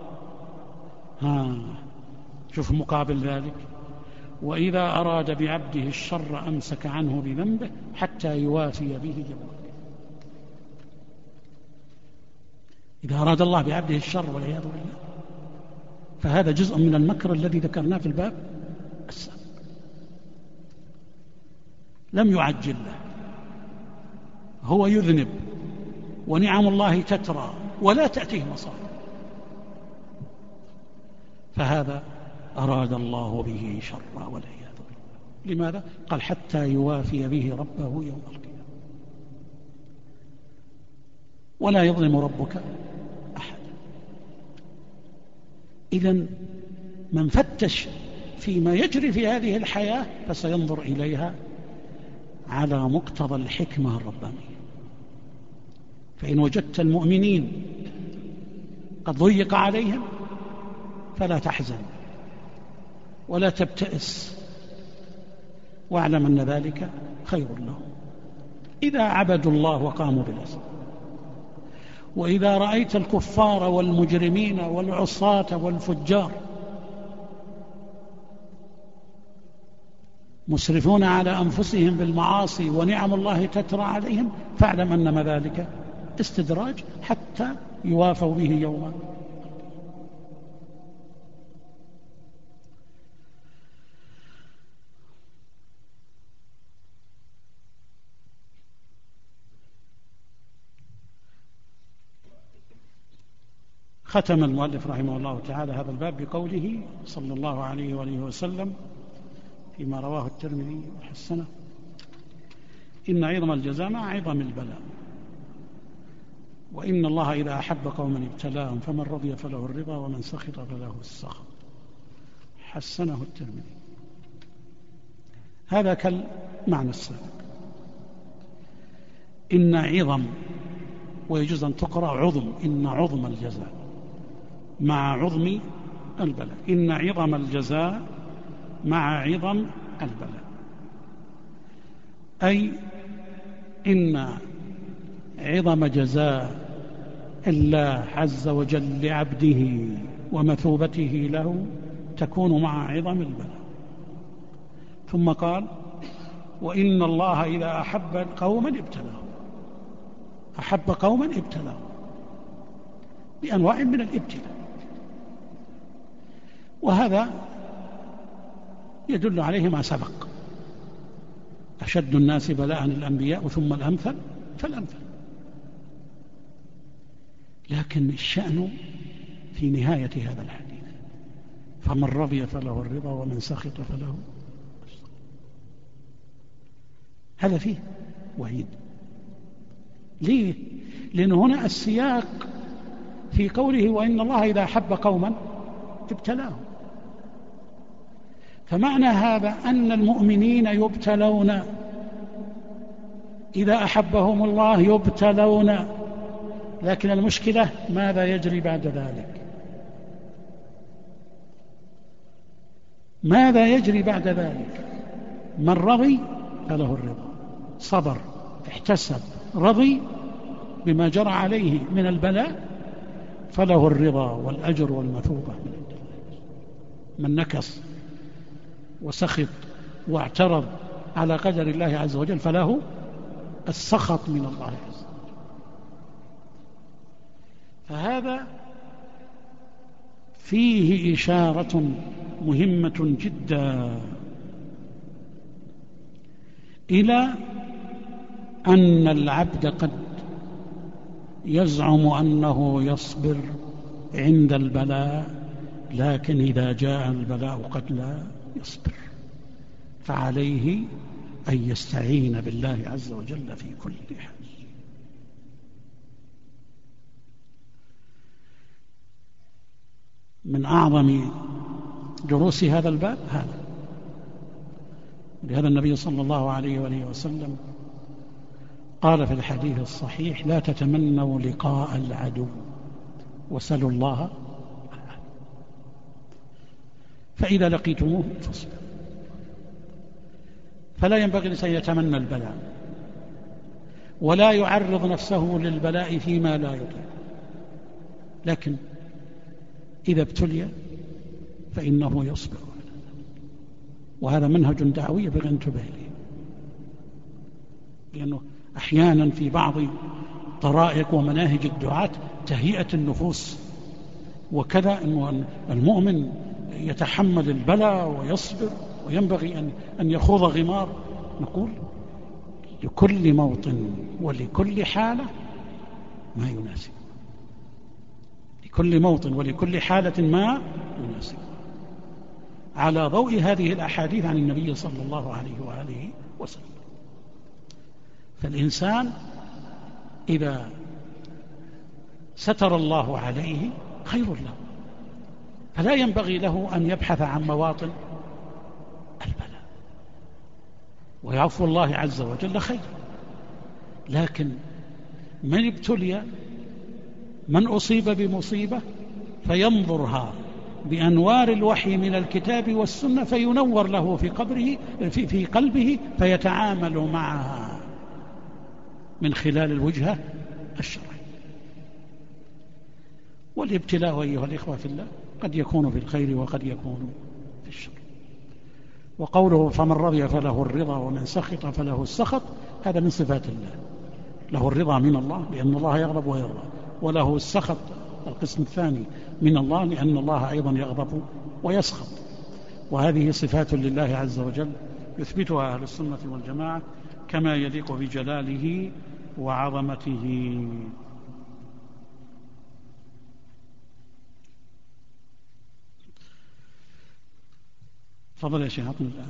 [SPEAKER 2] شوف مقابل ذلك: وإذا أراد بعبده الشر أمسك عنه بذنبه حتى يوافي به يومه. إذا أراد الله بعبده الشر والعياذ بالله، فهذا جزء من المكر الذي ذكرناه في الباب السابق، لم يعجل له، هو يذنب ونعم الله تترى ولا تأتيه مصائب، فهذا أراد الله به شرا والعياذ بالله. لماذا؟ قال: حتى يوافي به ربه يوم القيامة. ولا يظلم ربك أحد. إذن من فتش فيما يجري في هذه الحياة فسينظر إليها على مقتضى الحكمة الربانية. فإن وجدت المؤمنين قد ضيق عليهم فلا تحزن ولا تبتئس، واعلم أن ذلك خير لهم إذا عبدوا الله وقاموا بالأسباب. وإذا رأيت الكفار والمجرمين والعصاة والفجار مسرفون على أنفسهم بالمعاصي ونعم الله تترى عليهم، فاعلم أنما ذلك استدراج حتى يوافوا به يوما. ختم المؤلف رحمه الله تعالى هذا الباب بقوله صلى الله عليه وآله وسلم فيما رواه الترمذي وحسنه: إن عظم الجزاء مع عظم البلاء، وإن الله إذا أحب قوما ابتلاهم فمن رضي فله الرضا ومن سخط فله السخط. حسنه الترمذي. هذا كالمعنى السابق. إن عظم، ويجوز أن تقرأ عظم، إن عظم الجزاء مع عظم البلاء. إن عظم الجزاء مع عظم البلاء، أي إن عظم جزاء الله عز وجل لعبده ومثوبته له تكون مع عظم البلاء. ثم قال: وإن الله إذا أحب قوما ابتلاهم. أحب قوما ابتلاهم بأنواع من الابتلاء، وهذا يدل عليه ما سبق: أشد الناس بلاء الأنبياء ثم الأمثل فالأمثل. لكن الشأن في نهاية هذا الحديث: فمن رضي فله الرضا ومن سخط فله السخط. هذا فيه وعيد. ليه؟ لأن هنا السياق في قوله: وإن الله إذا أحب قوما ابتلاهم. فمعنى هذا أن المؤمنين يبتلون، إذا أحبهم الله يبتلون، لكن المشكلة ماذا يجري بعد ذلك؟ ماذا يجري بعد ذلك؟ من رضي فله الرضا، صبر، احتسب، رضي بما جرى عليه من البلاء، فله الرضا والأجر والمثوبة من عند الله. من نكص وسخط واعترض على قدر الله عز وجل فله السخط من الله عز وجل. فهذا فيه إشارة مهمة جدا إلى أن العبد قد يزعم أنه يصبر عند البلاء، لكن إذا جاء البلاء قد لا يصبر، فعليه أن يستعين بالله عز وجل في كل حال. من أعظم دروس هذا الباب هذا. لهذا النبي صلى الله عليه وآله وسلم قال في الحديث الصحيح: لا تتمنوا لقاء العدو وسلوا الله العافية. فإذا لقيتموه فاصبروا. فلا ينبغي الإنسان يتمنى البلاء ولا يعرض نفسه للبلاء فيما لا يطيق، لكن إذا ابتلي فإنه يصبر، وهذا منهج دعوي ينبغي أن انتبه له، لأنه أحيانا في بعض طرائق ومناهج الدعاة تهيئة النفوس وكذا، أنه المؤمن يتحمل البلاء ويصبر وينبغي أن يخوض غمار. نقول لكل موطن ولكل حالة ما يناسب، لكل موطن ولكل حالة ما يناسب، على ضوء هذه الأحاديث عن النبي صلى الله عليه وآله وسلم. فالإنسان إذا ستر الله عليه خير له، فلا ينبغي له أن يبحث عن مواطن البلاء، ويعفو الله عز وجل خير. لكن من ابتلي، من أصيب بمصيبة، فينظرها بأنوار الوحي من الكتاب والسنة فينور له في قلبه فيتعامل معها من خلال الوجهة الشرعية. والابتلاء أيها الإخوة في الله قد يكون في الخير وقد يكون في الشر. وقوله فمن رضي فله الرضا ومن سخط فله السخط، هذا من صفات الله. له الرضا من الله لأن الله يغضب ويرضى، وله السخط القسم الثاني من الله لأن الله أيضا يغضب ويسخط. وهذه صفات لله عز وجل يثبتها أهل السنة والجماعة كما يليق بجلاله وعظمته. تفضل يا شيخ.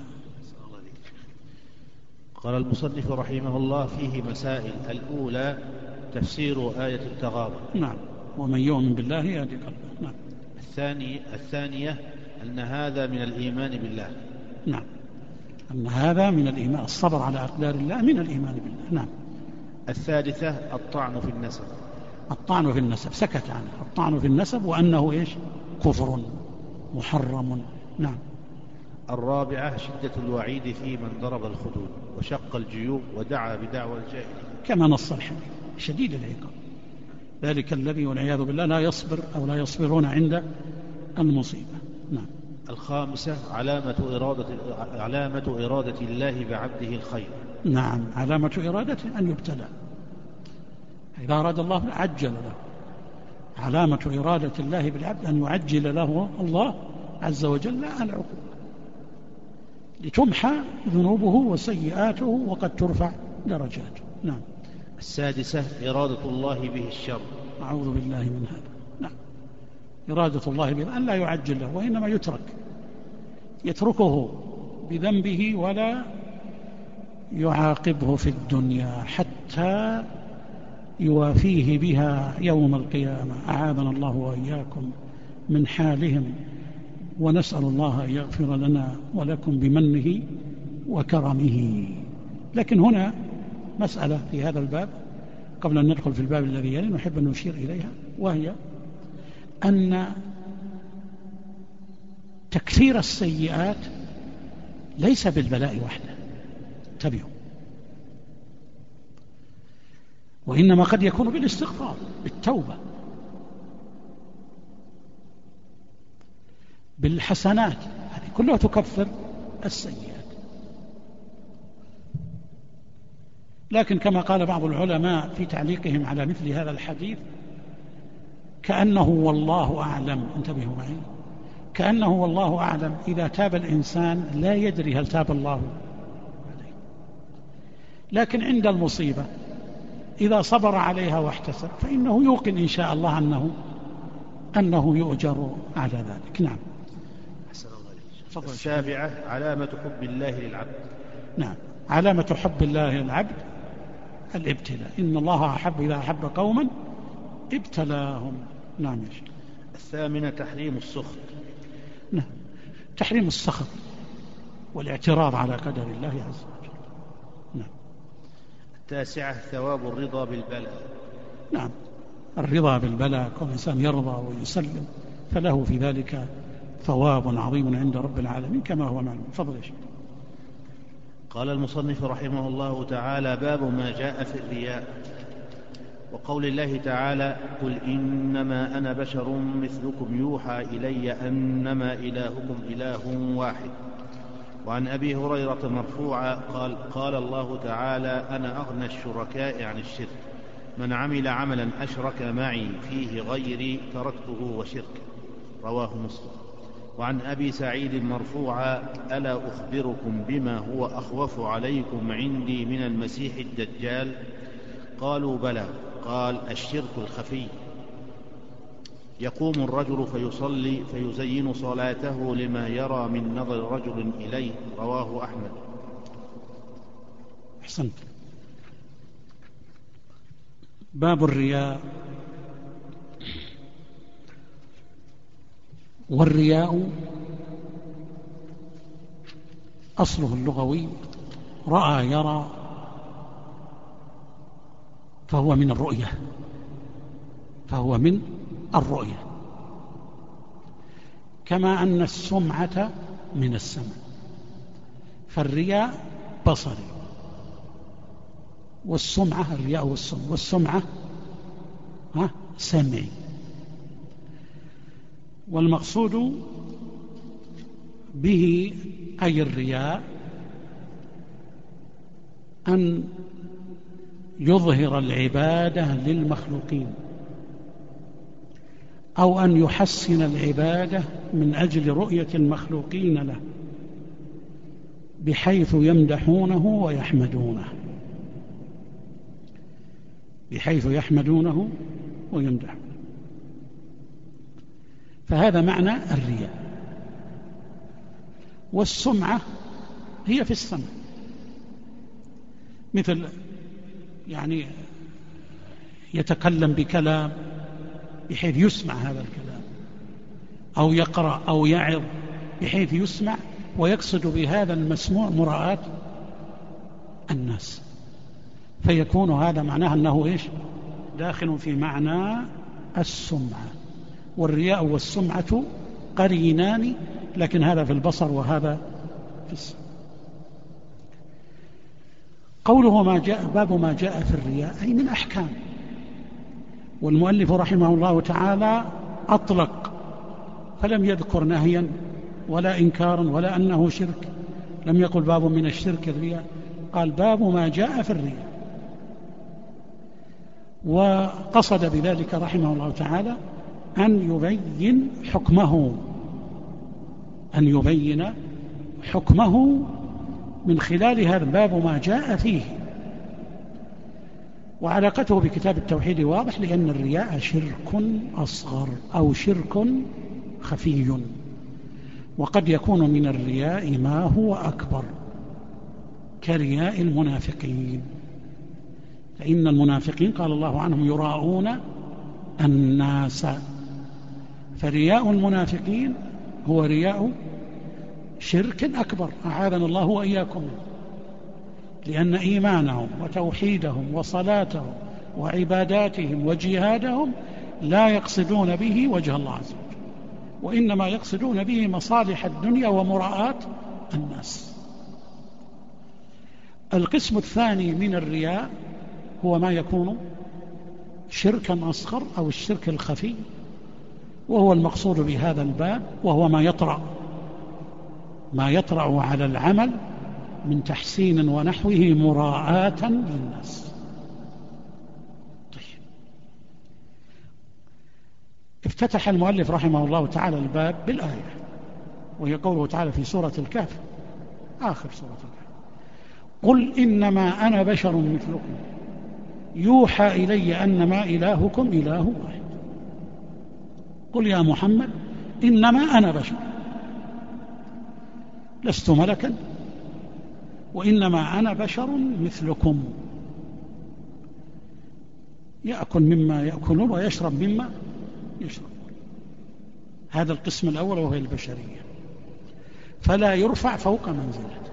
[SPEAKER 3] قال المصنف رحمه الله فيه مسائل. الأولى تفسير آية التغابن.
[SPEAKER 2] نعم. ومن يؤمن بالله يهدي قلبه. نعم.
[SPEAKER 3] الثانية أن هذا من الإيمان بالله.
[SPEAKER 2] نعم. أن هذا من الإيمان، الصبر على أقدار الله من الإيمان بالله. نعم.
[SPEAKER 3] الثالثة الطعن في النسب.
[SPEAKER 2] الطعن في النسب سكت عنه، الطعن في النسب وأنه إيش؟ كفر محرم. نعم.
[SPEAKER 3] الرابعة شدة الوعيد في من ضرب الخدود وشق الجيوب ودعا بدعوى الجاهلية،
[SPEAKER 2] كما نص الحديث شديد العقاب، ذلك الذي والعياذ بالله لا يصبر أو لا يصبرون عند المصيبة. نعم.
[SPEAKER 3] الخامسة علامة إرادة الله بعبده الخير.
[SPEAKER 2] نعم. علامة إرادته أن يبتلى، إذا أراد الله عجل له. علامة إرادة الله بالعبد أن يعجل له الله عز وجل العقوبة لتمحى ذنوبه وسيئاته وقد ترفع درجاته. نعم.
[SPEAKER 3] السادسة إرادة الله به الشر.
[SPEAKER 2] أعوذ بالله من هذا. نعم. إرادة الله به أن لا يعجل له، وإنما يتركه بذنبه ولا يعاقبه في الدنيا حتى يوافيه بها يوم القيامة. أعاذنا الله وإياكم من حالهم، ونسأل الله أن يغفر لنا ولكم بمنه وكرمه. لكن هنا مسألة في هذا الباب قبل أن ندخل في الباب الذي يلي نحب أن نشير إليها، وهي أن تكثير السيئات ليس بالبلاء وحده، انتبهوا، وإنما قد يكون بالاستغفار بالتوبة بالحسنات، هذه كلها تكفر السيئات. لكن كما قال بعض العلماء في تعليقهم على مثل هذا الحديث كأنه والله أعلم، انتبهوا معي، كأنه والله أعلم إذا تاب الإنسان لا يدري هل تاب الله عليه، لكن عند المصيبة إذا صبر عليها واحتسب فإنه يوقن إن شاء الله أنه يؤجر على ذلك. نعم.
[SPEAKER 3] السابعة علامة حب الله للعبد.
[SPEAKER 2] نعم. علامة حب الله للعبد الابتلاء، إن الله أحب إذا أحب قوما ابتلاهم. نعم يا شيخ.
[SPEAKER 3] الثامنة تحريم السخط.
[SPEAKER 2] نعم. تحريم السخط والاعتراض على قدر الله عز وجل. نعم.
[SPEAKER 3] التاسعة ثواب الرضا بالبلاء.
[SPEAKER 2] نعم. الرضا بالبلاء، كل إنسان يرضى ويسلم فله في ذلك ثواب عظيم عند رب العالمين كما هو معلوم. تفضل يا شيخ.
[SPEAKER 3] قال المصنف رحمه الله تعالى: باب ما جاء في الرياء. وقول الله تعالى: قل إنما أنا بشر مثلكم يوحى إلي أنما إلهكم إله واحد. وعن أبي هريرة مرفوعا قال الله تعالى: أنا أغنى الشركاء عن الشرك، من عمل عملا أشرك معي فيه غيري تركته وشركه. رواه مسلم. وعن أبي سعيد مرفوعا: ألا أخبركم بما هو أخوف عليكم عندي من المسيح الدجال؟ قالوا: بلى. قال: الشرك الخفي، يقوم الرجل فيصلي فيزين صلاته لما يرى من نظر رجل إليه. رواه أحمد.
[SPEAKER 2] أحسنت. باب الرياء. والرياء أصله اللغوي رأى يرى، فهو من الرؤية، كما أن السمعة من السمع، فالرياء بصري، والسمعة الرياء والسمعة سمعي. والمقصود به أي الرياء أن يظهر العبادة للمخلوقين، أو أن يحسن العبادة من أجل رؤية المخلوقين له، بحيث يمدحونه ويمدحونه، فهذا معنى الرياء. والسمعة هي في السمع، مثل يعني يتكلم بكلام بحيث يسمع هذا الكلام، أو يقرأ أو يعظ بحيث يسمع ويقصد بهذا المسموع مراءة الناس، فيكون هذا معناه أنه داخل في معنى السمعة. والرياء والسمعة قرينان، لكن هذا في البصر وهذا في السمع. قوله باب ما جاء في الرياء أي من أحكام. والمؤلف رحمه الله تعالى أطلق، فلم يذكر نهيا ولا إنكارا ولا أنه شرك، لم يقل باب من الشرك الرياء، قال باب ما جاء في الرياء. وقصد بذلك رحمه الله تعالى أن يبين حكمه من خلال هذا باب ما جاء فيه. وعلاقته بكتاب التوحيد واضح، لأن الرياء شرك أصغر أو شرك خفي، وقد يكون من الرياء ما هو أكبر، كرياء المنافقين، فإن المنافقين قال الله عنهم يراءون الناس، فرياء المنافقين هو رياء شرك أكبر، أعاذنا الله وإياكم، لأن إيمانهم وتوحيدهم وصلاتهم وعباداتهم وجهادهم لا يقصدون به وجه الله عز وجل، وإنما يقصدون به مصالح الدنيا ومراءات الناس. القسم الثاني من الرياء هو ما يكون شركا أصغر أو الشرك الخفي، وهو المقصود بهذا الباب، وهو ما يطرأ على العمل من تحسين ونحوه مراءة للناس. طيب. افتتح المؤلف رحمه الله تعالى الباب بالآية، وهي قوله تعالى في سورة الكهف، آخر سورة الكهف: قل إنما أنا بشر مثلكم يوحى إلي أنما إلهكم إله واحد. قل يا محمد إنما أنا بشر، لست ملكا، وإنما أنا بشر مثلكم، يأكل مما يأكلون ويشرب مما يشربون. هذا القسم الأول وهو البشرية، فلا يرفع فوق منزلته.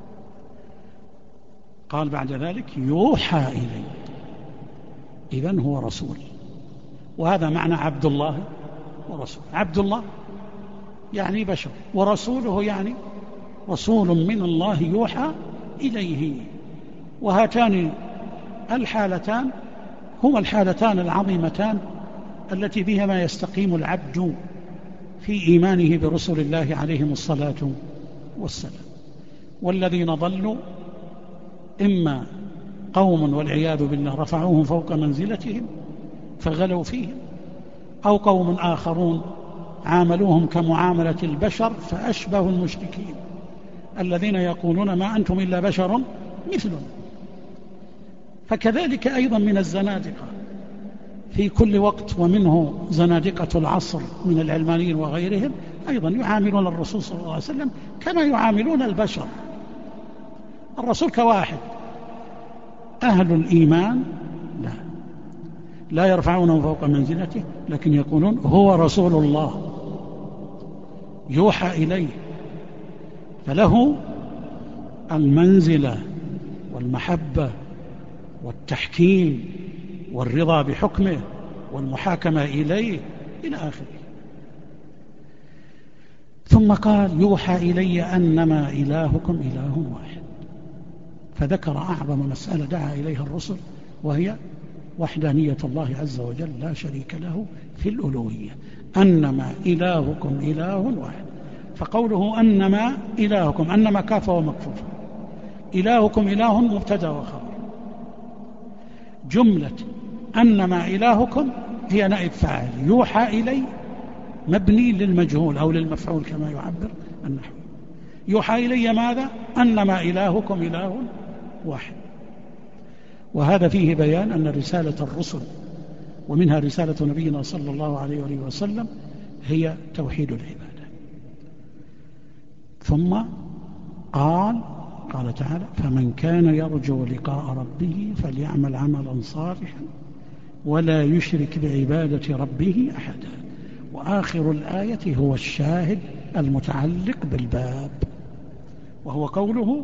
[SPEAKER 2] قال بعد ذلك يوحى إلي، إذن هو رسول، وهذا معنى عبد الله ورسول. عبد الله يعني بشر، ورسوله يعني رسول من الله يوحى إليه. وهاتان الحالتان هما الحالتان العظيمتان التي بهما يستقيم العبد في إيمانه برسل الله عليهم الصلاة والسلام. والذين ضلوا إما قوم والعياذ بالله رفعوهم فوق منزلتهم فغلوا فيهم، أو قوم آخرون عاملوهم كمعاملة البشر فأشبهوا المشركين الذين يقولون ما أنتم إلا بشر مثلنا. فكذلك أيضا من الزنادقة في كل وقت، ومنه زنادقة العصر من العلمانيين وغيرهم، أيضا يعاملون الرسول صلى الله عليه وسلم كما يعاملون البشر. الرسول كواحد، أهل الإيمان لا يرفعونه فوق منزلته، لكن يقولون هو رسول الله يوحى إليه، فله المنزلة والمحبة والتحكيم والرضا بحكمه والمحاكمة إليه إلى آخره. ثم قال يوحى إلي أنما إلهكم إله واحد، فذكر أعظم مسألة دعا إليها الرسل، وهي وحدانية الله عز وجل لا شريك له في الألوهية، أنما إلهكم إله واحد. فقوله أنما إلهكم، أنما كافة ومكفوفة، إلهكم إله مبتدأ وخبر. جملة أنما إلهكم هي نائب فاعل، يوحى إلي مبني للمجهول أو للمفعول كما يعبر النحو. يوحى إلي ماذا؟ أنما إلهكم إله واحد. وهذا فيه بيان أن رسالة الرسل ومنها رسالة نبينا صلى الله عليه وآله وسلم هي توحيد العبادة. ثم قال تعالى فمن كان يرجو لقاء ربه فليعمل عملا صالحا ولا يشرك بعبادة ربه أحدا. وآخر الآية هو الشاهد المتعلق بالباب، وهو قوله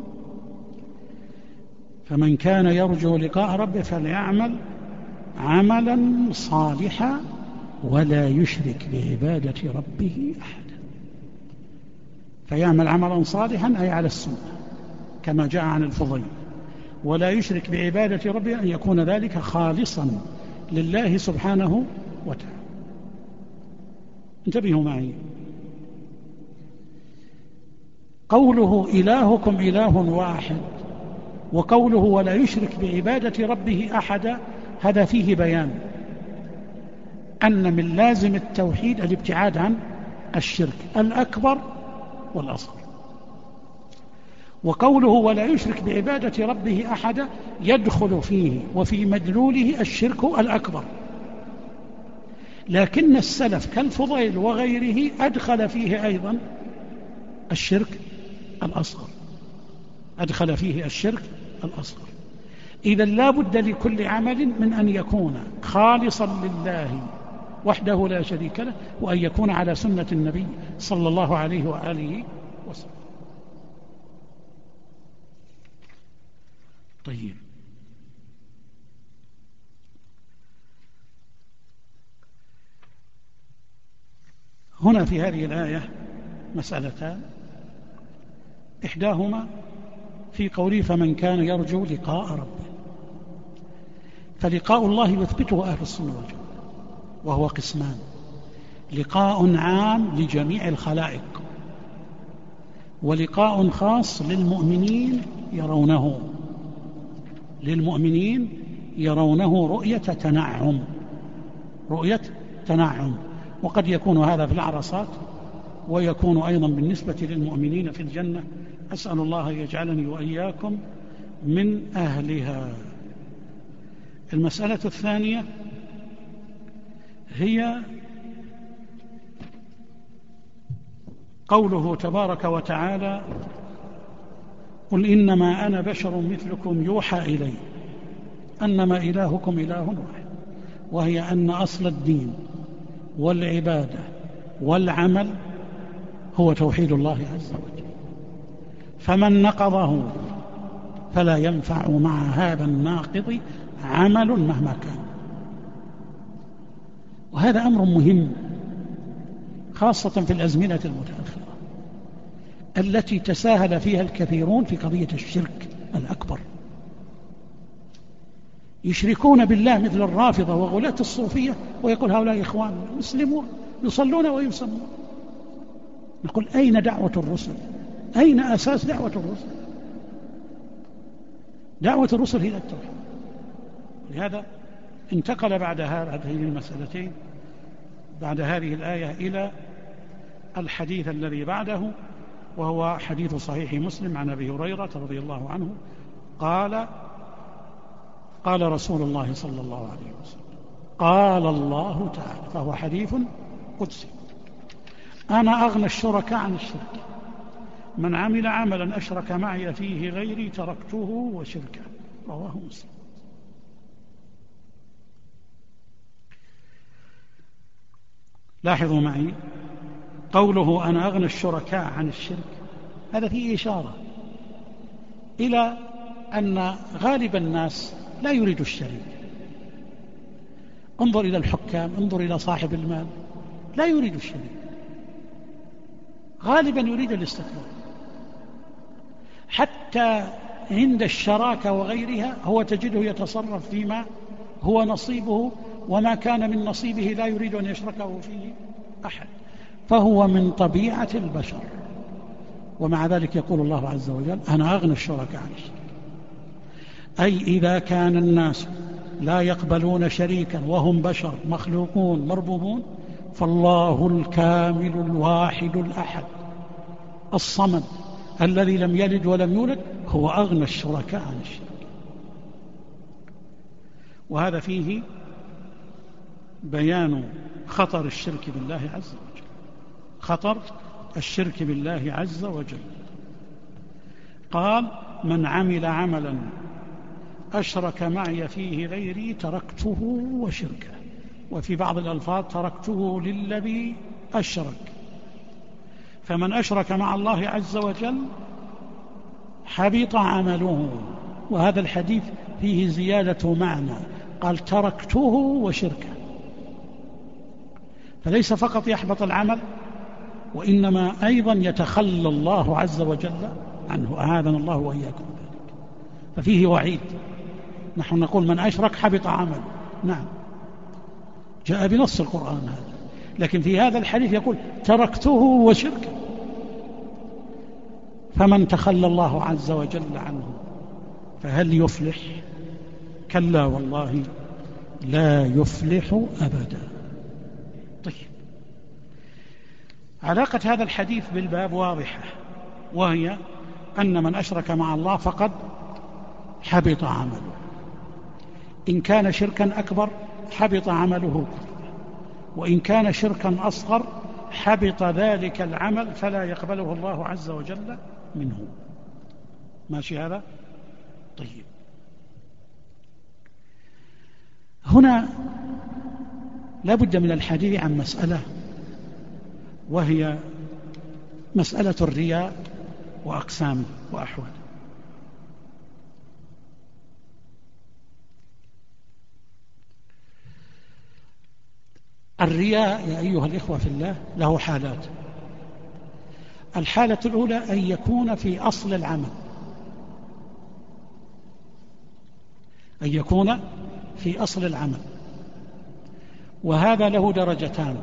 [SPEAKER 2] فمن كان يرجو لقاء ربه فليعمل عملا صالحا ولا يشرك بعبادة ربه أحدا. فيعمل عملا صالحا أي على السنة كما جاء عن الفضيل، ولا يشرك بعبادة ربه أن يكون ذلك خالصا لله سبحانه وتعالى. انتبهوا معي، قوله إلهكم إله واحد وقوله ولا يشرك بعبادة ربه أحدا، هذا فيه بيان أن من لازم التوحيد الابتعاد عن الشرك الأكبر والأصغر. وقوله ولا يشرك بعبادة ربه أحدا يدخل فيه وفي مدلوله الشرك الأكبر، لكن السلف كالفضيل وغيره أدخل فيه أيضا الشرك الأصغر، أدخل فيه الشرك الأصغر. إذا لا بد لكل عمل من أن يكون خالصا لله وحده لا شريك له، وأن يكون على سنة النبي صلى الله عليه وآله وسلم. طيب، هنا في هذه الآية مسألتان، إحداهما في قوله فمن كان يرجو لقاء ربه، فلقاء الله يثبته أهل السنة والجماعة، وهو قسمان: لقاء عام لجميع الخلائق، ولقاء خاص للمؤمنين يرونه رؤية تنعم، وقد يكون هذا في العرصات، ويكون أيضا بالنسبة للمؤمنين في الجنة. أسأل الله يجعلني وإياكم من أهلها. المسألة الثانية هي قوله تبارك وتعالى قل إنما أنا بشر مثلكم يوحى إلي أنما إلهكم إله واحد، وهي أن أصل الدين والعبادة والعمل هو توحيد الله عز وجل، فمن نقضه فلا ينفع مع هذا الناقض عمل مهما كان. وهذا أمر مهم، خاصة في الأزمنة المتأخرة التي تساهل فيها الكثيرون في قضية الشرك الأكبر، يشركون بالله مثل الرافضة وغلاة الصوفية، ويقول هؤلاء إخوان مسلمون يصلون ويسمون. نقول أين دعوة الرسل؟ أين أساس دعوة الرسل؟ دعوة الرسل هي التوحيد. لهذا انتقل بعد هذين المسألتين بعد هذه الآية إلى الحديث الذي بعده، وهو حديث صحيح مسلم عن أبي هريرة رضي الله عنه قال رسول الله صلى الله عليه وسلم قال الله تعالى، فهو حديث قدسي: أنا أغنى الشركاء عن الشرك، من عمل عملا أشرك معي فيه غيري تركته وشركه. رواه مسلم. لاحظوا معي قوله أنا أغنى الشركاء عن الشرك، هذا فيه إشارة إلى أن غالب الناس لا يريد الشريك. انظر إلى الحكام، انظر إلى صاحب المال، لا يريد الشريك، غالبا يريد الاستقلال. حتى عند الشراكة وغيرها هو تجده يتصرف فيما هو نصيبه، وما كان من نصيبه لا يريد أن يشركه فيه أحد، فهو من طبيعة البشر. ومع ذلك يقول الله عز وجل أنا أغنى الشركاء عن الشرك، أي إذا كان الناس لا يقبلون شريكا وهم بشر مخلوقون مربوبون، فالله الكامل الواحد الأحد الصمد الذي لم يلد ولم يولد هو أغنى الشركاء عن الشرك. وهذا فيه بيان خطر الشرك بالله عز وجل، خطر الشرك بالله عز وجل. قال من عمل عملا أشرك معي فيه غيري تركته وشركه، وفي بعض الألفاظ تركته للذي أشرك. فمن أشرك مع الله عز وجل حبط عمله. وهذا الحديث فيه زيادة معنى، قال تركته وشركه، فليس فقط يحبط العمل، وإنما أيضا يتخلى الله عز وجل عنه، أعاذنا الله وإياكم ذلك. ففيه وعيد. نحن نقول من أشرك حبط عمله، نعم جاء بنص القرآن هذا، لكن في هذا الحديث يقول تركته وشركه. فمن تخلى الله عز وجل عنه فهل يفلح؟ كلا والله لا يفلح أبدا. طيب، علاقة هذا الحديث بالباب واضحة، وهي أن من أشرك مع الله فقد حبط عمله. إن كان شركا أكبر حبط عمله كله، وإن كان شركا أصغر حبط ذلك العمل فلا يقبله الله عز وجل منه. ماشي هذا؟ طيب، هنا لا بد من الحديث عن مسألة، وهي مسألة الرياء وأقسامه وأحواله. الرياء يا أيها الإخوة في الله له حالات. الحالة الأولى أن يكون في أصل العمل، أن يكون في أصل العمل، وهذا له درجتان.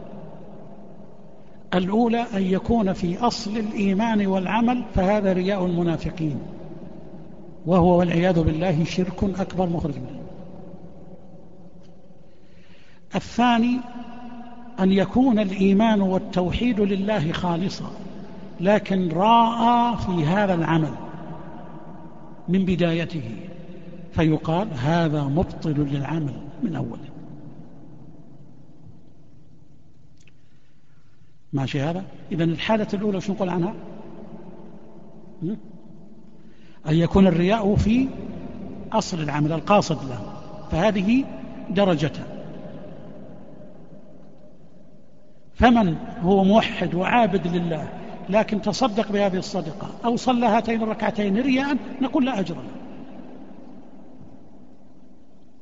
[SPEAKER 2] الأولى أن يكون في أصل الإيمان والعمل، فهذا رياء المنافقين، وهو والعياذ بالله شرك أكبر مخرج منه. الثاني أن يكون الإيمان والتوحيد لله خالصا، لكن راء في هذا العمل من بدايته، فيقال هذا مبطل للعمل من أوله. ماشي هذا؟ إذن الحالة الأولى شو نقول عنها؟ أن يكون الرياء في أصل العمل القاصد له، فهذه درجتان. فمن هو موحد وعابد لله لكن تصدق بهذه الصدقة أو صلى هاتين الركعتين رياء، نقول لا أجر له،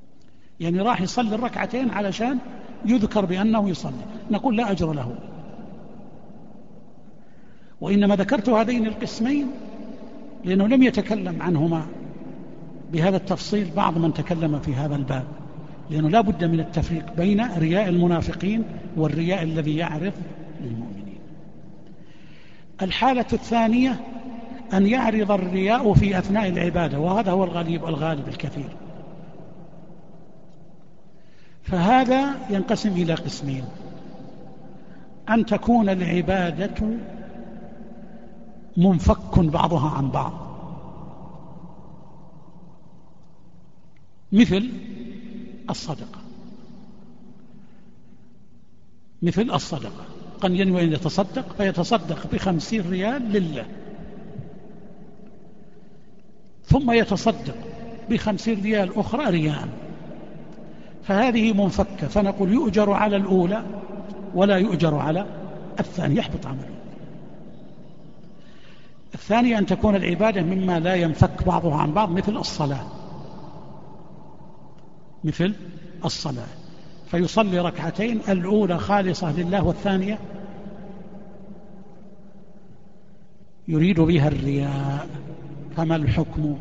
[SPEAKER 2] يعني راح يصلي الركعتين علشان يذكر بأنه يصلي، نقول لا أجر له. وإنما ذكرت هذين القسمين لأنه لم يتكلم عنهما بهذا التفصيل بعض من تكلم في هذا الباب، لأنه لا بد من التفريق بين رياء المنافقين والرياء الذي يعرض للمؤمنين. الحالة الثانية أن يعرض الرياء في أثناء العبادة، وهذا هو الغالب الكثير، فهذا ينقسم إلى قسمين: أن تكون العبادة منفك بعضها عن بعض، مثل الصدقة قد ينوي أن يتصدق فيتصدق ب50 ريال لله، ثم يتصدق ب50 ريال أخرى رياء، فهذه منفكة، فنقول يؤجر على الأولى ولا يؤجر على الثانية، يحبط عمله. الثانية أن تكون العبادة مما لا ينفك بعضها عن بعض، مثل الصلاة، فيصلي ركعتين، الأولى خالصة لله والثانية يريد بها الرياء، فما الحكم؟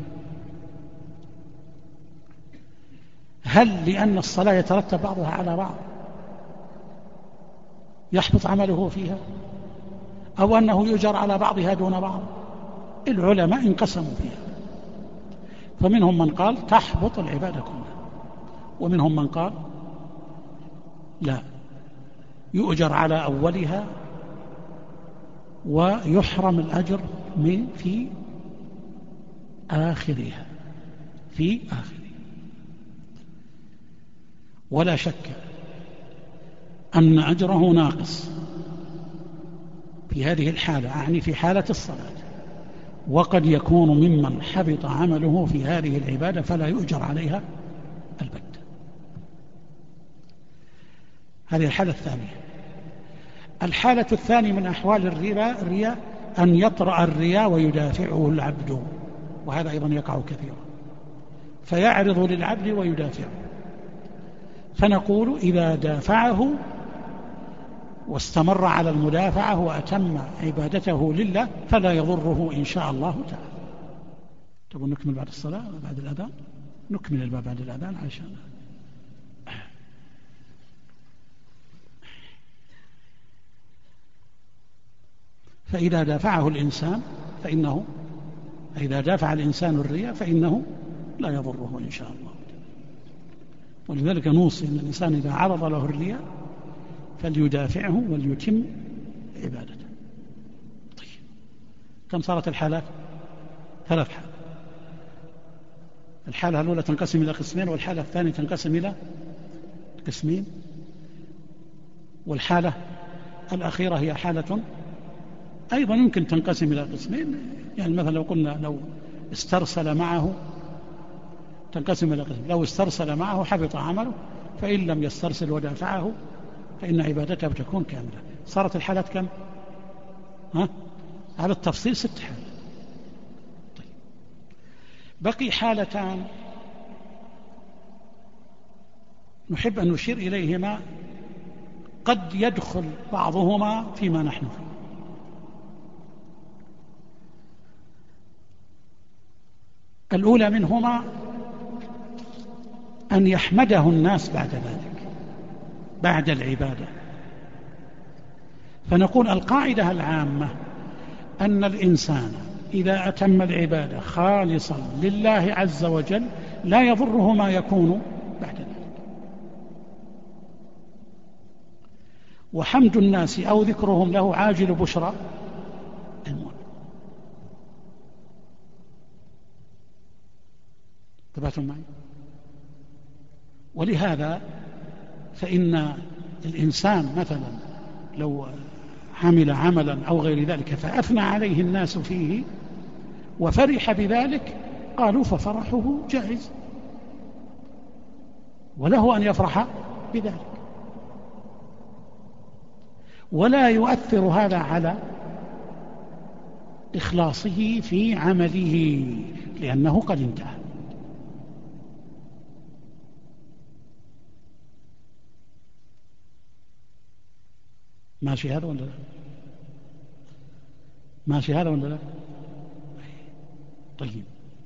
[SPEAKER 2] هل لأن الصلاة يترتب بعضها على بعض يحبط عمله فيها، أو أنه يؤجر على بعضها دون بعض؟ العلماء انقسموا فيها، فمنهم من قال تحبط العبادة كلها، ومنهم من قال لا، يؤجر على أولها ويحرم الأجر في آخرها. ولا شك أن أجره ناقص في هذه الحالة، أعني في حالة الصلاة، وقد يكون ممن حبط عمله في هذه العبادة فلا يؤجر عليها البتة. هذه الحالة الثانية. الحالة الثانية من أحوال الرياء أن يطرأ الرياء ويدافعه العبد، وهذا أيضا يقع كثيرا، فيعرض للعبد ويدافعه، فنقول إذا دافعه واستمر على المدافعة وأتم عبادته لله فلا يضره إن شاء الله تعالى. تبغى نكمل بعد الصلاة بعد الأذان؟ نكمل الباب بعد الأذان عشان فإذا دافعه الإنسان إذا دافع الإنسان الرياء فإنه لا يضره إن شاء الله. ولذلك نوصي أن الإنسان إذا عرض له الرياء فليدافعه وليتم عبادته. طيب، كم صارت الحالات؟ 3 حالات. الحالة الأولى تنقسم إلى قسمين، والحالة الثانية تنقسم إلى قسمين، والحالة الأخيرة هي حالة أيضا يمكن تنقسم إلى قسمين. يعني مثلا لو قلنا لو استرسل معه تنقسم إلى قسم، لو استرسل معه حبط عمله، فإن لم يسترسل ودافعه فإن عبادته تكون كاملة. صارت الحالات كم؟ على التفصيل 6 حالات. طيب، بقي حالتان نحب أن نشير إليهما، قد يدخل بعضهما فيما نحن فيه. الأولى منهما أن يحمده الناس بعد ذلك، بعد العبادة، فنقول القاعدة العامة أن الإنسان إذا أتم العبادة خالصا لله عز وجل لا يضره ما يكون بعد ذلك. وحمد الناس أو ذكرهم له عاجل بشرى المؤمن. تبعتم معي؟ ولهذا فإن الإنسان مثلا لو عمل عملا أو غير ذلك فأثنى عليه الناس فيه وفرح بذلك، قالوا ففرحه جائز، وله أن يفرح بذلك، ولا يؤثر هذا على إخلاصه في عمله لأنه قد انتهى. ماشي هذا ولا لا؟ ماشي هذا ولا لا؟ طيب،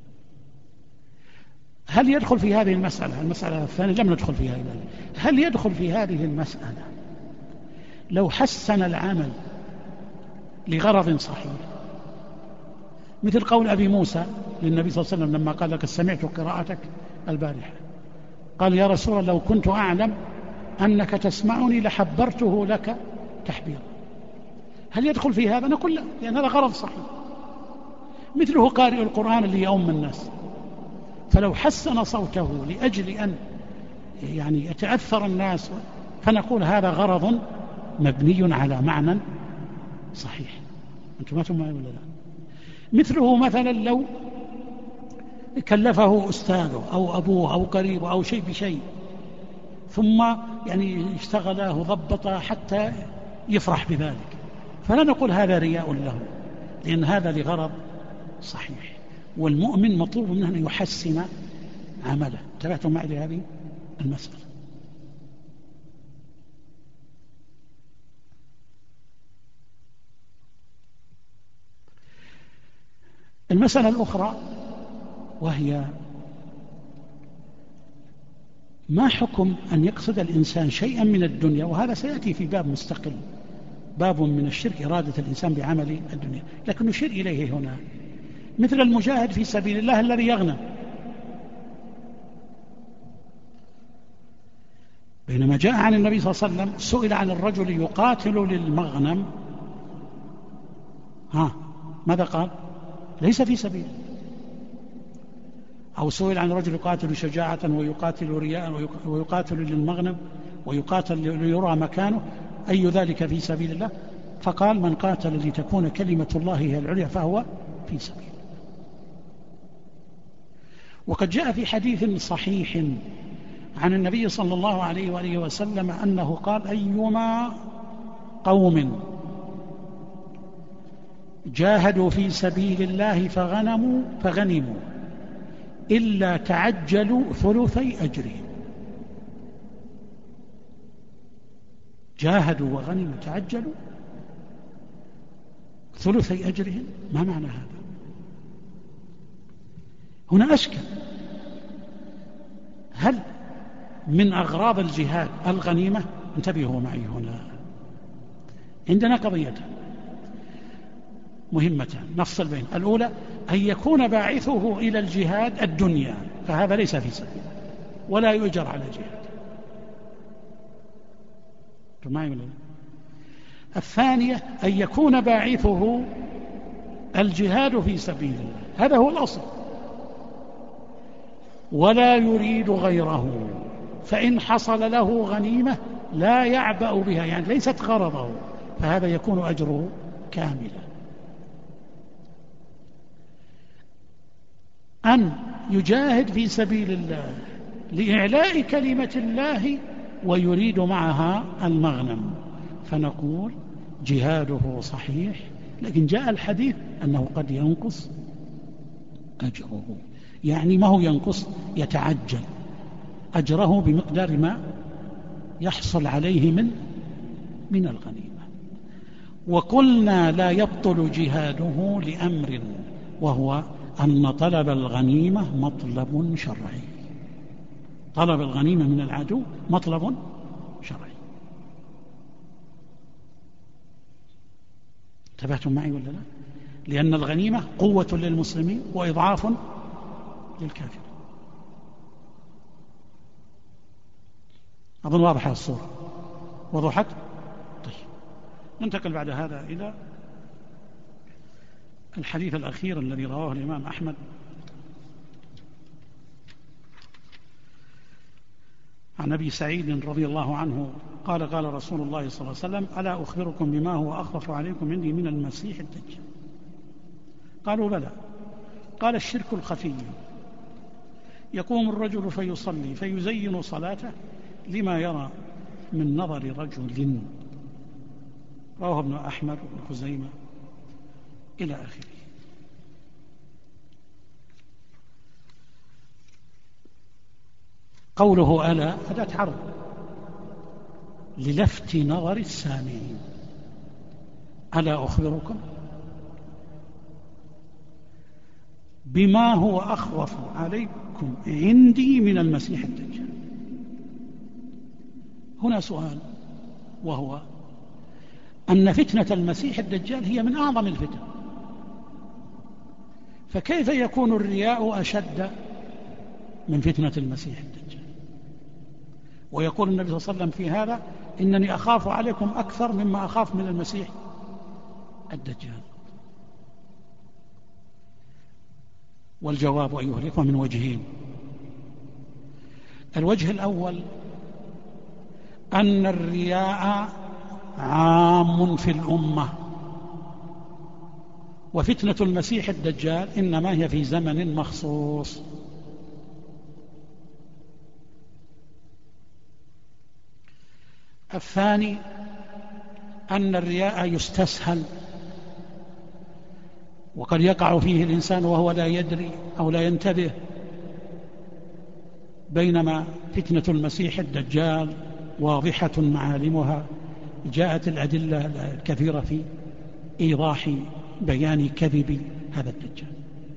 [SPEAKER 2] هل يدخل في هذه المسألة الثانية لم ندخل فيها إلى الآن، هل يدخل في هذه المسألة لو حسن العمل لغرض صحيح، مثل قول أبي موسى للنبي صلى الله عليه وسلم لما قال لك سمعت قراءتك البارحة، قال يا رسول الله لو كنت أعلم أنك تسمعني لحبرته لك تحبيرا، هل يدخل في هذا؟ نقول لا، لأن هذا غرض صحيح. مثله قارئ القرآن اللي يؤم الناس، فلو حسن صوته لأجل أن يعني يتأثر الناس، فنقول هذا غرض مبني على معنى صحيح. أنتم ما تسمعون ولا لا؟ مثله مثلا لو كلفه أستاذه أو أبوه أو قريبه أو شيء بشيء، ثم يعني اشتغله ضبطه حتى يفرح بذلك، فلا نقول هذا رياء له، لأن هذا لغرض صحيح، والمؤمن مطلوب منه أن يحسن عمله. انتبهتم معي لهذه المسألة؟ المسألة الأخرى وهي ما حكم أن يقصد الإنسان شيئا من الدنيا، وهذا سيأتي في باب مستقل، باب من الشرك إرادة الإنسان بعمل الدنيا، لكن نشير إليه هنا، مثل المجاهد في سبيل الله الذي يغنم، بينما جاء عن النبي صلى الله عليه وسلم سئل عن الرجل يقاتل للمغنم، ماذا قال؟ ليس في سبيل. أو سئل عن رجل يقاتل شجاعة ويقاتل رياء ويقاتل للمغنم ويقاتل ليرى مكانه، أي ذلك في سبيل الله؟ فقال من قاتل لتكون كلمة الله هي العليا فهو في سبيل. وقد جاء في حديث صحيح عن النبي صلى الله عليه وآله وسلم أنه قال أيما قوم جاهدوا في سبيل الله فغنموا إلا تعجلوا ثلثي أجرهم. جاهدوا وغنموا تعجلوا ثلثي أجرهم، ما معنى هذا؟ هنا أشكل، هل من أغراض الجهاد الغنيمة؟ انتبهوا معي، هنا عندنا قضيتان مهمتان نفصل بين. الأولى أن يكون باعثه إلى الجهاد الدنيا، فهذا ليس في سبيل ولا يؤجر على الجهاد. الثانية أن يكون باعثه الجهاد في سبيل الله، هذا هو الأصل، ولا يريد غيره، فإن حصل له غنيمة لا يعبأ بها، يعني ليست غرضه، فهذا يكون أجره كاملا. أن يجاهد في سبيل الله لإعلاء كلمة الله ويريد معها المغنم، فنقول جهاده صحيح، لكن جاء الحديث أنه قد ينقص أجره، يعني ما هو ينقص، يتعجل أجره بمقدار ما يحصل عليه من الغنيمة. وقلنا لا يبطل جهاده لأمر، وهو أن طلب الغنيمة مطلب شرعي، طلب الغنيمة من العدو مطلب شرعي. انتبهتم معي ولا لا؟ لأن الغنيمة قوة للمسلمين وإضعاف للكافر. أظن واضحة الصورة، وضحت؟ طيب، ننتقل بعد هذا إلى الحديث الأخير الذي رواه الإمام أحمد عن أبي سعيد رضي الله عنه قال قال رسول الله صلى الله عليه وسلم ألا أخبركم بما هو أخوف عليكم عندي من المسيح الدجال؟ قالوا بلى. قال الشرك الخفي، يقوم الرجل فيصلي فيزين صلاته لما يرى من نظر رجل، رواه ابن أحمد وابن خزيمة إلى آخره. قوله ألا أداة عرض للفت نظر السامعين، ألا أخبركم بما هو أخوف عليكم عندي من المسيح الدجال. هنا سؤال، وهو أن فتنة المسيح الدجال هي من أعظم الفتن، فكيف يكون الرياء أشد من فتنة المسيح الدجال؟ ويقول النبي صلى الله عليه وسلم في هذا: إنني أخاف عليكم أكثر مما أخاف من المسيح الدجال. والجواب أيها الإخوة من وجهين. الوجه الأول أن الرياء عام في الأمة، وفتنة المسيح الدجال إنما هي في زمن مخصوص. الثاني أن الرياء يستسهل، وقد يقع فيه الإنسان وهو لا يدري أو لا ينتبه، بينما فتنة المسيح الدجال واضحة معالمها، جاءت الأدلة الكثيرة في إيضاح بيان كذب هذا الدجال.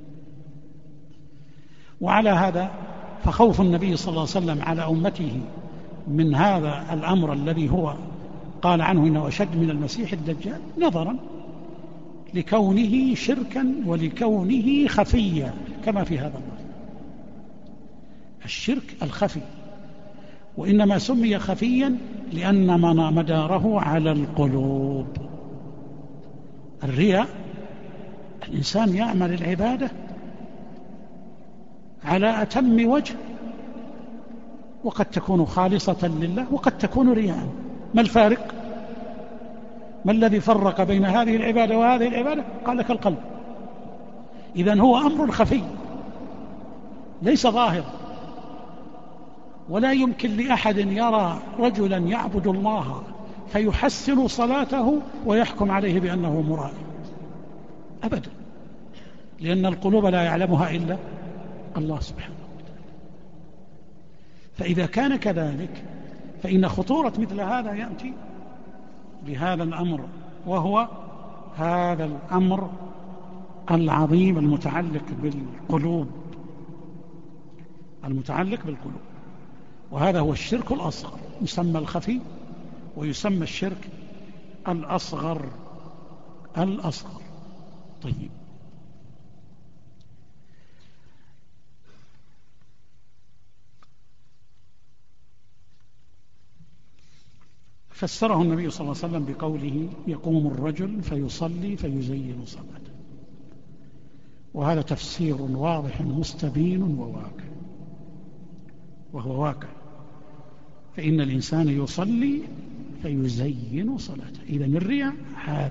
[SPEAKER 2] وعلى هذا فخوف النبي صلى الله عليه وسلم على أمته من هذا الأمر الذي هو قال عنه إنه أشد من المسيح الدجال، نظرا لكونه شركا ولكونه خفيا، كما في هذا اللفظ الشرك الخفي، وإنما سمي خفيا لأن مداره على القلوب. الرياء الإنسان يعمل العبادة على أتم وجه، وقد تكون خالصة لله وقد تكون رياء. ما الفارق؟ ما الذي فرق بين هذه العبادة وهذه العبادة؟ قال لك القلب. إذن هو أمر خفي ليس ظاهر، ولا يمكن لأحد يرى رجلا يعبد الله فيحسن صلاته ويحكم عليه بأنه مرائي أبدا، لأن القلوب لا يعلمها إلا الله سبحانه وتعالى. فإذا كان كذلك فإن خطورة مثل هذا يأتي بهذا الأمر، وهو هذا الأمر العظيم المتعلق بالقلوب، وهذا هو الشرك الأصغر، يسمى الخفي ويسمى الشرك الأصغر. طيب، فسره النبي صلى الله عليه وسلم بقوله: يقوم الرجل فيصلي فيزين صلاته. وهذا تفسير واضح مستبين وهو واقع، فإن الإنسان يصلي فيزين صلاته. إذن الرياء حال.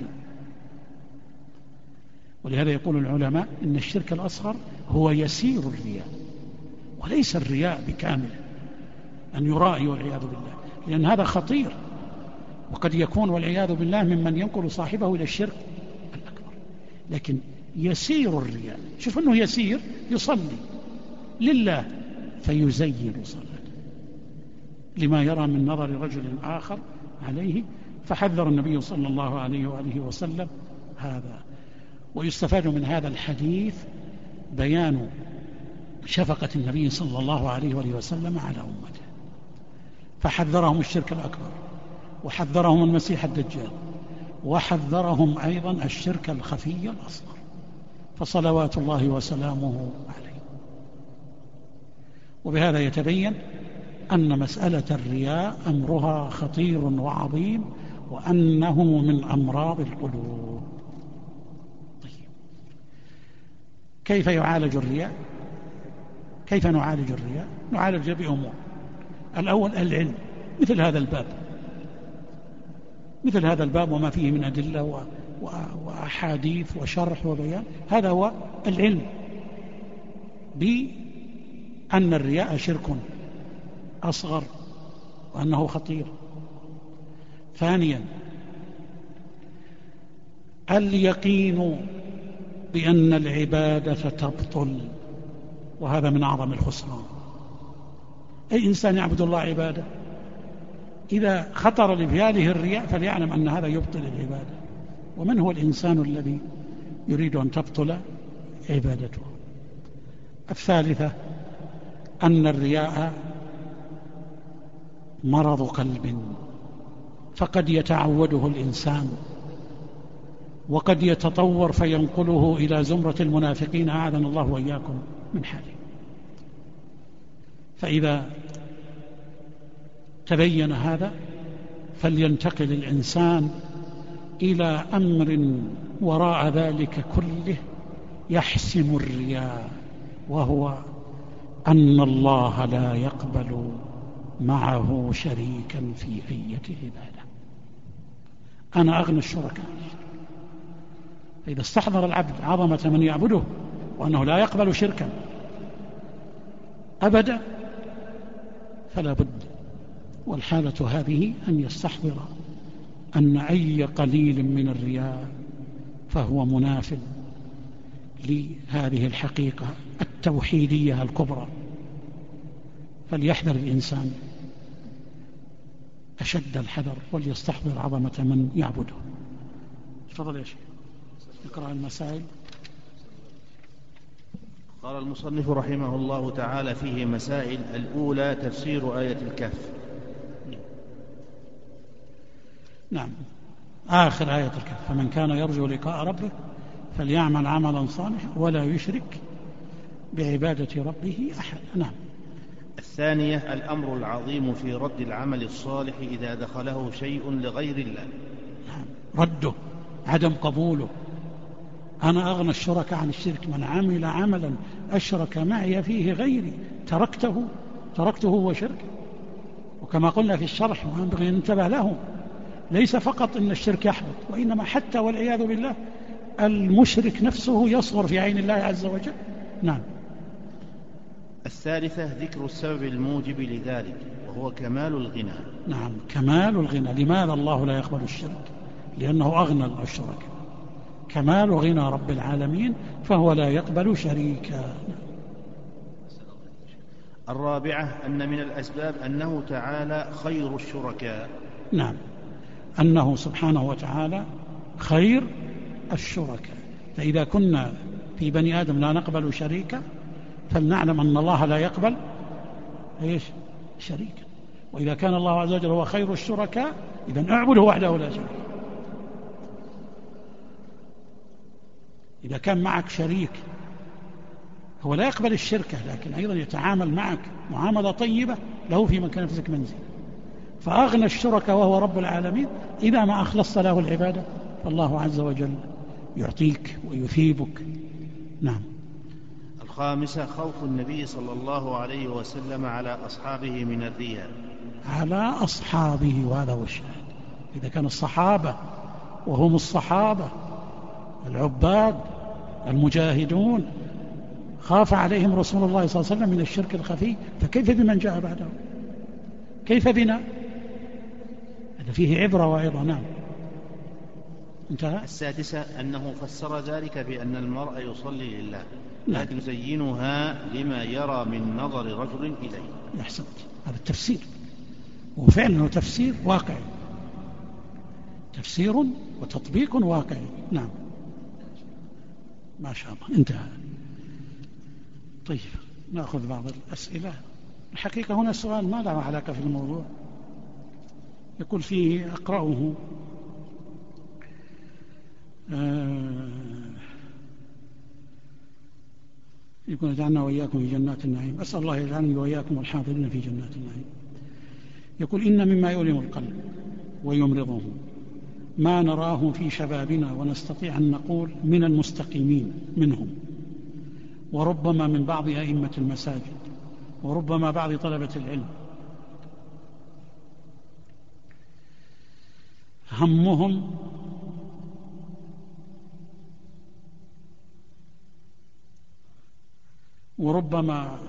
[SPEAKER 2] ولهذا يقول العلماء إن الشرك الأصغر هو يسير الرياء، وليس الرياء بكامل أن يرائي والعياذ بالله، لأن هذا خطير، وقد يكون والعياذ بالله ممن ينقل صاحبه إلى الشرك الأكبر. لكن يسير الرياء، شوف أنه يسير، يصلي لله فيزين صلاته لما يرى من نظر رجل آخر عليه، فحذر النبي صلى الله عليه وآله وسلم هذا. ويستفاد من هذا الحديث بيان شفقة النبي صلى الله عليه وآله وسلم على أمته، فحذرهم الشرك الأكبر، وحذرهم المسيح الدجال، وحذرهم أيضا الشرك الخفي الأصغر، فصلوات الله وسلامه عليه. وبهذا يتبين أن مسألة الرياء أمرها خطير وعظيم، وأنه من أمراض القلوب. طيب، كيف يعالج الرياء؟ كيف نعالج الرياء؟ نعالج بأمور. الأول العلم، مثل هذا الباب وما فيه من أدلة وأحاديث وشرح وبيان، هذا هو العلم بأن الرياء شرك أصغر وأنه خطير. ثانيا اليقين بأن العبادة تبطل، وهذا من أعظم الخسران. أي إنسان يعبد الله عبادة، إذا خطر لباله الرياء فليعلم أن هذا يبطل العبادة. ومن هو الإنسان الذي يريد أن تبطل عبادته؟ الثالثة أن الرياء مرض قلب، فقد يتعوده الإنسان وقد يتطور فينقله إلى زمرة المنافقين، أعاذنا الله وإياكم من حاله. فإذا تبين هذا فلينتقل الإنسان إلى أمر وراء ذلك كله يحسم الرياء، وهو أن الله لا يقبل معه شريكا في أي عبادة. أنا أغنى الشركاء. فإذا استحضر العبد عظمة من يعبده وأنه لا يقبل شركا أبدا فلا بد، والحالة هذه أن يستحضر أن أي قليل من الرياء فهو مناف لهذه الحقيقة التوحيدية الكبرى. فليحذر الإنسان أشد الحذر وليستحضر عظمة من يعبده. تفضل يا شيخ اقرأ المسائل.
[SPEAKER 3] قال المصنف رحمه الله تعالى فيه مسائل. الأولى تفسير آية الكهف.
[SPEAKER 2] نعم، آخر آية الكهف: فمن كان يرجو لقاء ربه فليعمل عملا صالحا ولا يشرك بعبادة ربه أحد. نعم.
[SPEAKER 3] الثانية الأمر العظيم في رد العمل الصالح إذا دخله شيء لغير الله.
[SPEAKER 2] نعم. رده، عدم قبوله. أنا أغنى الشركاء عن الشرك: من عمل عملا أشرك معي فيه غيري تركته وشركه. وكما قلنا في الشرح وينبغي أن ننتبه له، ليس فقط أن الشرك يحبط، وإنما حتى والعياذ بالله المشرك نفسه يصغر في عين الله عز وجل. نعم.
[SPEAKER 3] الثالثة ذكر السبب الموجب لذلك وهو كمال الغنى.
[SPEAKER 2] نعم، كمال الغنى. لماذا الله لا يقبل الشرك؟ لأنه أغنى الشرك. كمال غنى رب العالمين فهو لا يقبل شريكا.
[SPEAKER 3] الرابعة أن من الأسباب أنه تعالى خير الشركاء.
[SPEAKER 2] نعم، أنه سبحانه وتعالى خير الشركاء. فإذا كنا في بني آدم لا نقبل شريكا فلنعلم أن الله لا يقبل شريكا. وإذا كان الله عز وجل هو خير الشركاء إذن اعبده وحده لا شريك. إذا كان معك شريك هو لا يقبل الشركة لكن أيضا يتعامل معك معاملة طيبة له في مكان نفسك منزل، فأغنى الشركاء وهو رب العالمين إذا ما أخلصت له العبادة فالله عز وجل يعطيك ويثيبك. نعم.
[SPEAKER 3] الخامسة خوف النبي صلى الله عليه وسلم على أصحابه من الرياء.
[SPEAKER 2] على أصحابه، وهذا هو الشاهد. إذا كان الصحابة وهم الصحابة العباد المجاهدون خاف عليهم رسول الله صلى الله عليه وسلم من الشرك الخفي، فكيف بمن جاء بعده؟ كيف بنا؟ هذا فيه عبرة وعظة. نعم. انتهى.
[SPEAKER 3] السادسة أنه فسر ذلك بأن المرء يصلي لله
[SPEAKER 2] نعم.
[SPEAKER 3] لكن يزينها لما يرى من نظر رجل إليه.
[SPEAKER 2] أحسنت، هذا التفسير، وفعلا تفسير واقعي، تفسير وتطبيق واقعي. نعم، ما شاء الله. انتهى. طيب، نأخذ بعض الأسئلة. الحقيقة هنا سؤال ما له علاقة في الموضوع، يقول فيه أقرأه: يقول: اجعلنا وإياكم في جنات النعيم. أسأل الله يجعلني وإياكم الحاضرين في جنات النعيم. يقول: إن مما يؤلم القلب ويمرضه ما نراه في شبابنا ونستطيع أن نقول من المستقيمين منهم، وربما من بعض أئمة المساجد، وربما بعض طلبة العلم، همهم وربما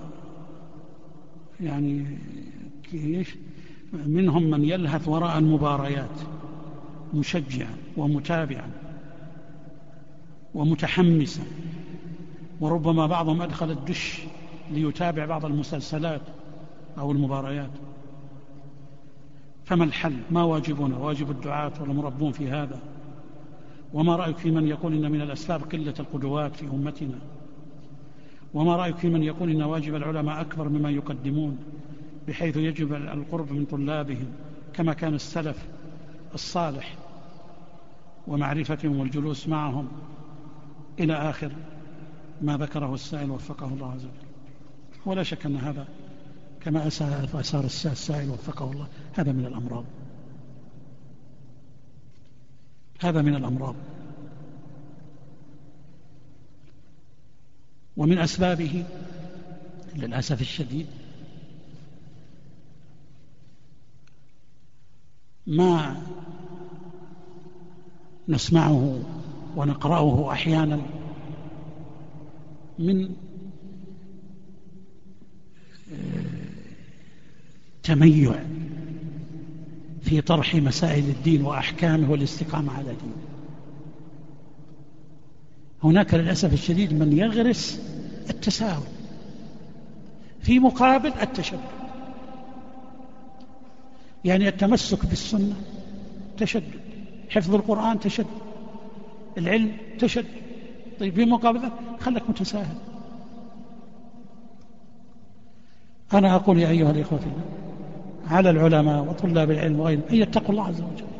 [SPEAKER 2] منهم من يلهث وراء المباريات مشجعا ومتابعا ومتحمسا، وربما بعضهم أدخل الدش ليتابع بعض المسلسلات أو المباريات. فما الحل؟ ما واجبنا؟ واجب الدعاة والمربون في هذا؟ وما رأيك في من يقول إن من الأسباب قلة القدوات في أمتنا؟ وما رأيك في من يقول إن واجب العلماء أكبر مما يقدمون، بحيث يجب القرب من طلابهم كما كان السلف الصالح ومعرفتهم والجلوس معهم إلى آخر ما ذكره السائل وفقه الله عز وجل. ولا شك أن هذا كما أسار السائل وفقه الله هذا من الأمراض، هذا من الأمراض. ومن أسبابه للأسف الشديد ما نسمعه ونقرأه أحيانا من تميع في طرح مسائل الدين وأحكامه والاستقامة على دينه. هناك للأسف الشديد من يغرس التساهل في مقابل التشدد، يعني التمسك بالسنة تشدد، حفظ القرآن تشدد، العلم تشدد. طيب في مقابل خلك متساهل. أنا أقول يا أيها الإخوة على العلماء وطلاب العلم وغيرهم أن يتقوا الله عز وجل،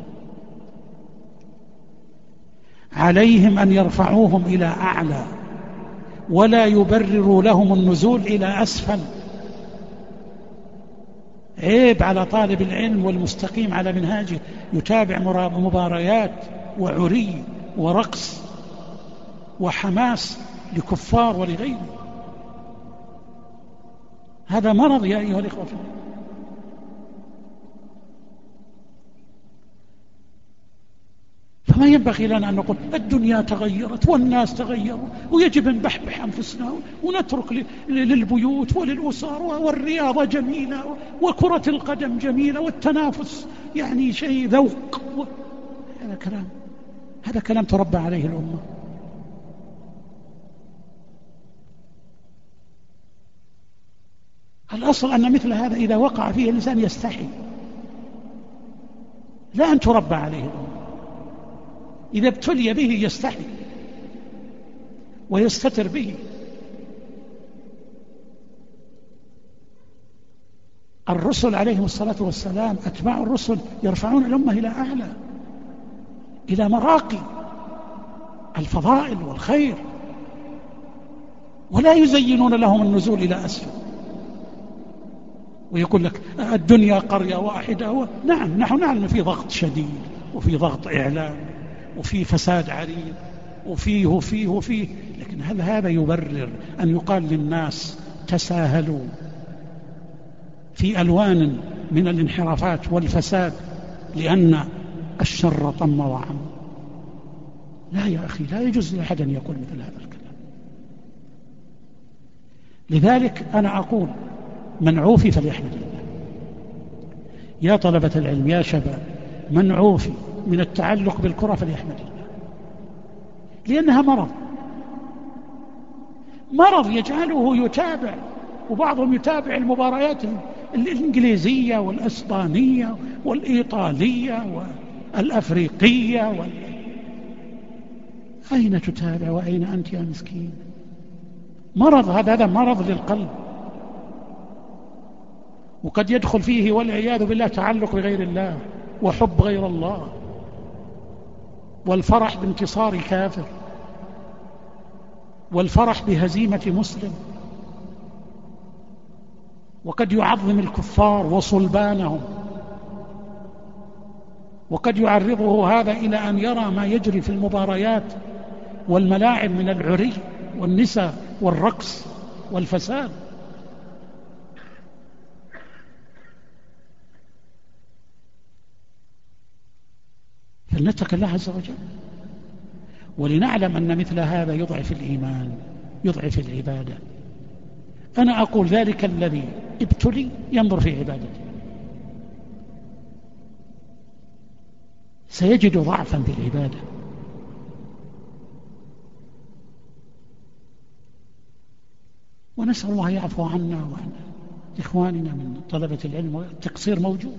[SPEAKER 2] عليهم أن يرفعوهم إلى أعلى ولا يبرروا لهم النزول إلى أسفل. عيب على طالب العلم والمستقيم على منهاجه يتابع مباريات وعري ورقص وحماس لكفار ولغيره. هذا مرض يا أيها الإخوة. فما ينبغي لنا أن نقول الدنيا تغيرت والناس تغيروا ويجب أن نبحبح أنفسنا ونترك للبيوت وللأسر، والرياضة جميلة وكرة القدم جميلة والتنافس يعني شيء ذوق. هذا كلام تربى عليه الأمة. الأصل أن مثل هذا إذا وقع فيه الإنسان يستحي، لا أن تربى عليه الأمة. إذا ابتلي به يستحي ويستتر به. الرسل عليهم الصلاة والسلام أتباع الرسل يرفعون الأمة إلى أعلى، إلى مراقي الفضائل والخير، ولا يزينون لهم النزول إلى أسفل. ويقول لك الدنيا قرية واحدة. نعم، نحن نعلم في ضغط شديد وفي ضغط إعلام وفي فساد عريض وفيه، لكن هل هذا يبرر أن يقال للناس تساهلوا في ألوان من الانحرافات والفساد لأن الشر طم وعم؟ لا يا أخي، لا يجوز لأحد أن يقول مثل هذا الكلام. لذلك أنا أقول من عوفي فليحمد الله. يا طلبة العلم يا شباب، من عوفي من التعلق بالكرة فليحمد الله، لأنها مرض يجعله يتابع، وبعضهم يتابع المباريات الإنجليزية والأسبانية والإيطالية والأفريقية أين تتابع وأين أنت يا مسكين؟ مرض هذا مرض للقلب، وقد يدخل فيه والعياذ بالله تعلق بغير الله وحب غير الله والفرح بانتصار كافر والفرح بهزيمة مسلم، وقد يعظم الكفار وصلبانهم، وقد يعرضه هذا إلى أن يرى ما يجري في المباريات والملاعب من العري والنساء والرقص والفساد. فلنتق الله عز وجل، ولنعلم أن مثل هذا يضعف الإيمان، يضعف العبادة. أنا أقول ذلك الذي ابتلي ينظر في عبادته سيجد ضعفا في العبادة. ونسأل الله يعفو عنا وعن إخواننا من طلبة العلم، والتقصير موجود،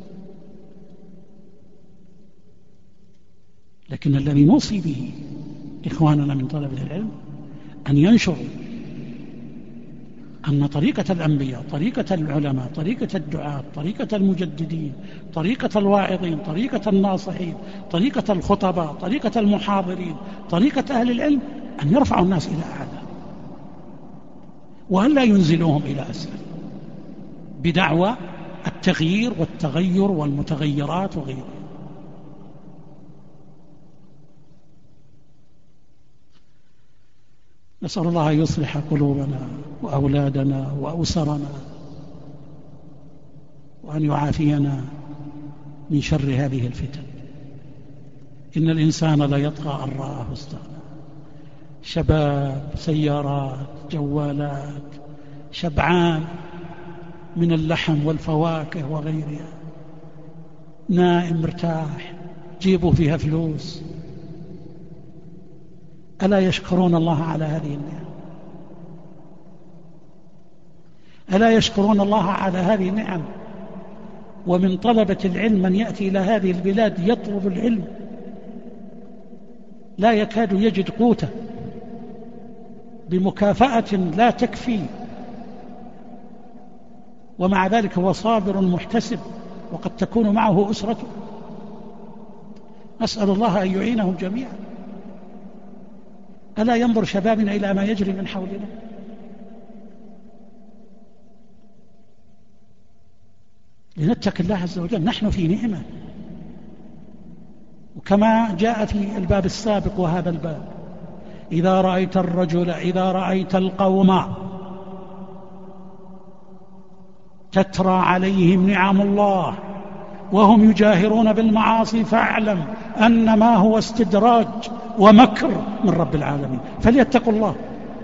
[SPEAKER 2] لكن الذي نوصي به إخواننا من طلبة العلم أن ينشروا أن طريقة الأنبياء، طريقة العلماء، طريقة الدعاة، طريقة المجددين، طريقة الواعظين، طريقة الناصحين، طريقة الخطباء، طريقة المحاضرين، طريقة أهل العلم أن يرفعوا الناس إلى أعلى وأن لا ينزلوهم إلى أسفل بدعوى التغيير والتغير والمتغيرات وغيرها. نسأل الله أن يصلح قلوبنا وأولادنا وأسرنا وأن يعافينا من شر هذه الفتن. إن الإنسان لا يطغى أن رآه استغنى. شباب، سيارات، جوالات، شبعان من اللحم والفواكه وغيرها، نائم مرتاح، جيبوا فيها فلوس. ألا يشكرون الله على هذه النعم؟ ألا يشكرون الله على هذه النعم؟ ومن طلبة العلم من يأتي إلى هذه البلاد يطلب العلم لا يكاد يجد قوته بمكافأة لا تكفي، ومع ذلك هو صابر محتسب وقد تكون معه أسرته. نسأل الله أن يعينهم جميعا. ألا ينظر شبابنا إلى ما يجري من حولنا؟ لنتقي الله عز وجل، نحن في نعمة. وكما جاء في الباب السابق وهذا الباب: إذا رأيت الرجل، إذا رأيت القوم تترى عليهم نعم الله وهم يجاهرون بالمعاصي فاعلم أنما هو استدراج ومكر من رب العالمين، فليتقوا الله.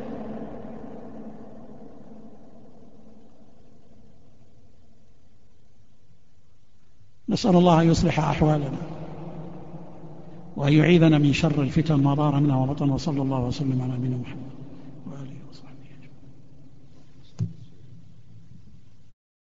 [SPEAKER 2] نسأل الله أن يصلح أحوالنا وأن يعيذنا من شر الفتن ما ظهر منها وبطن، وصلى الله وسلم على نبينا محمد.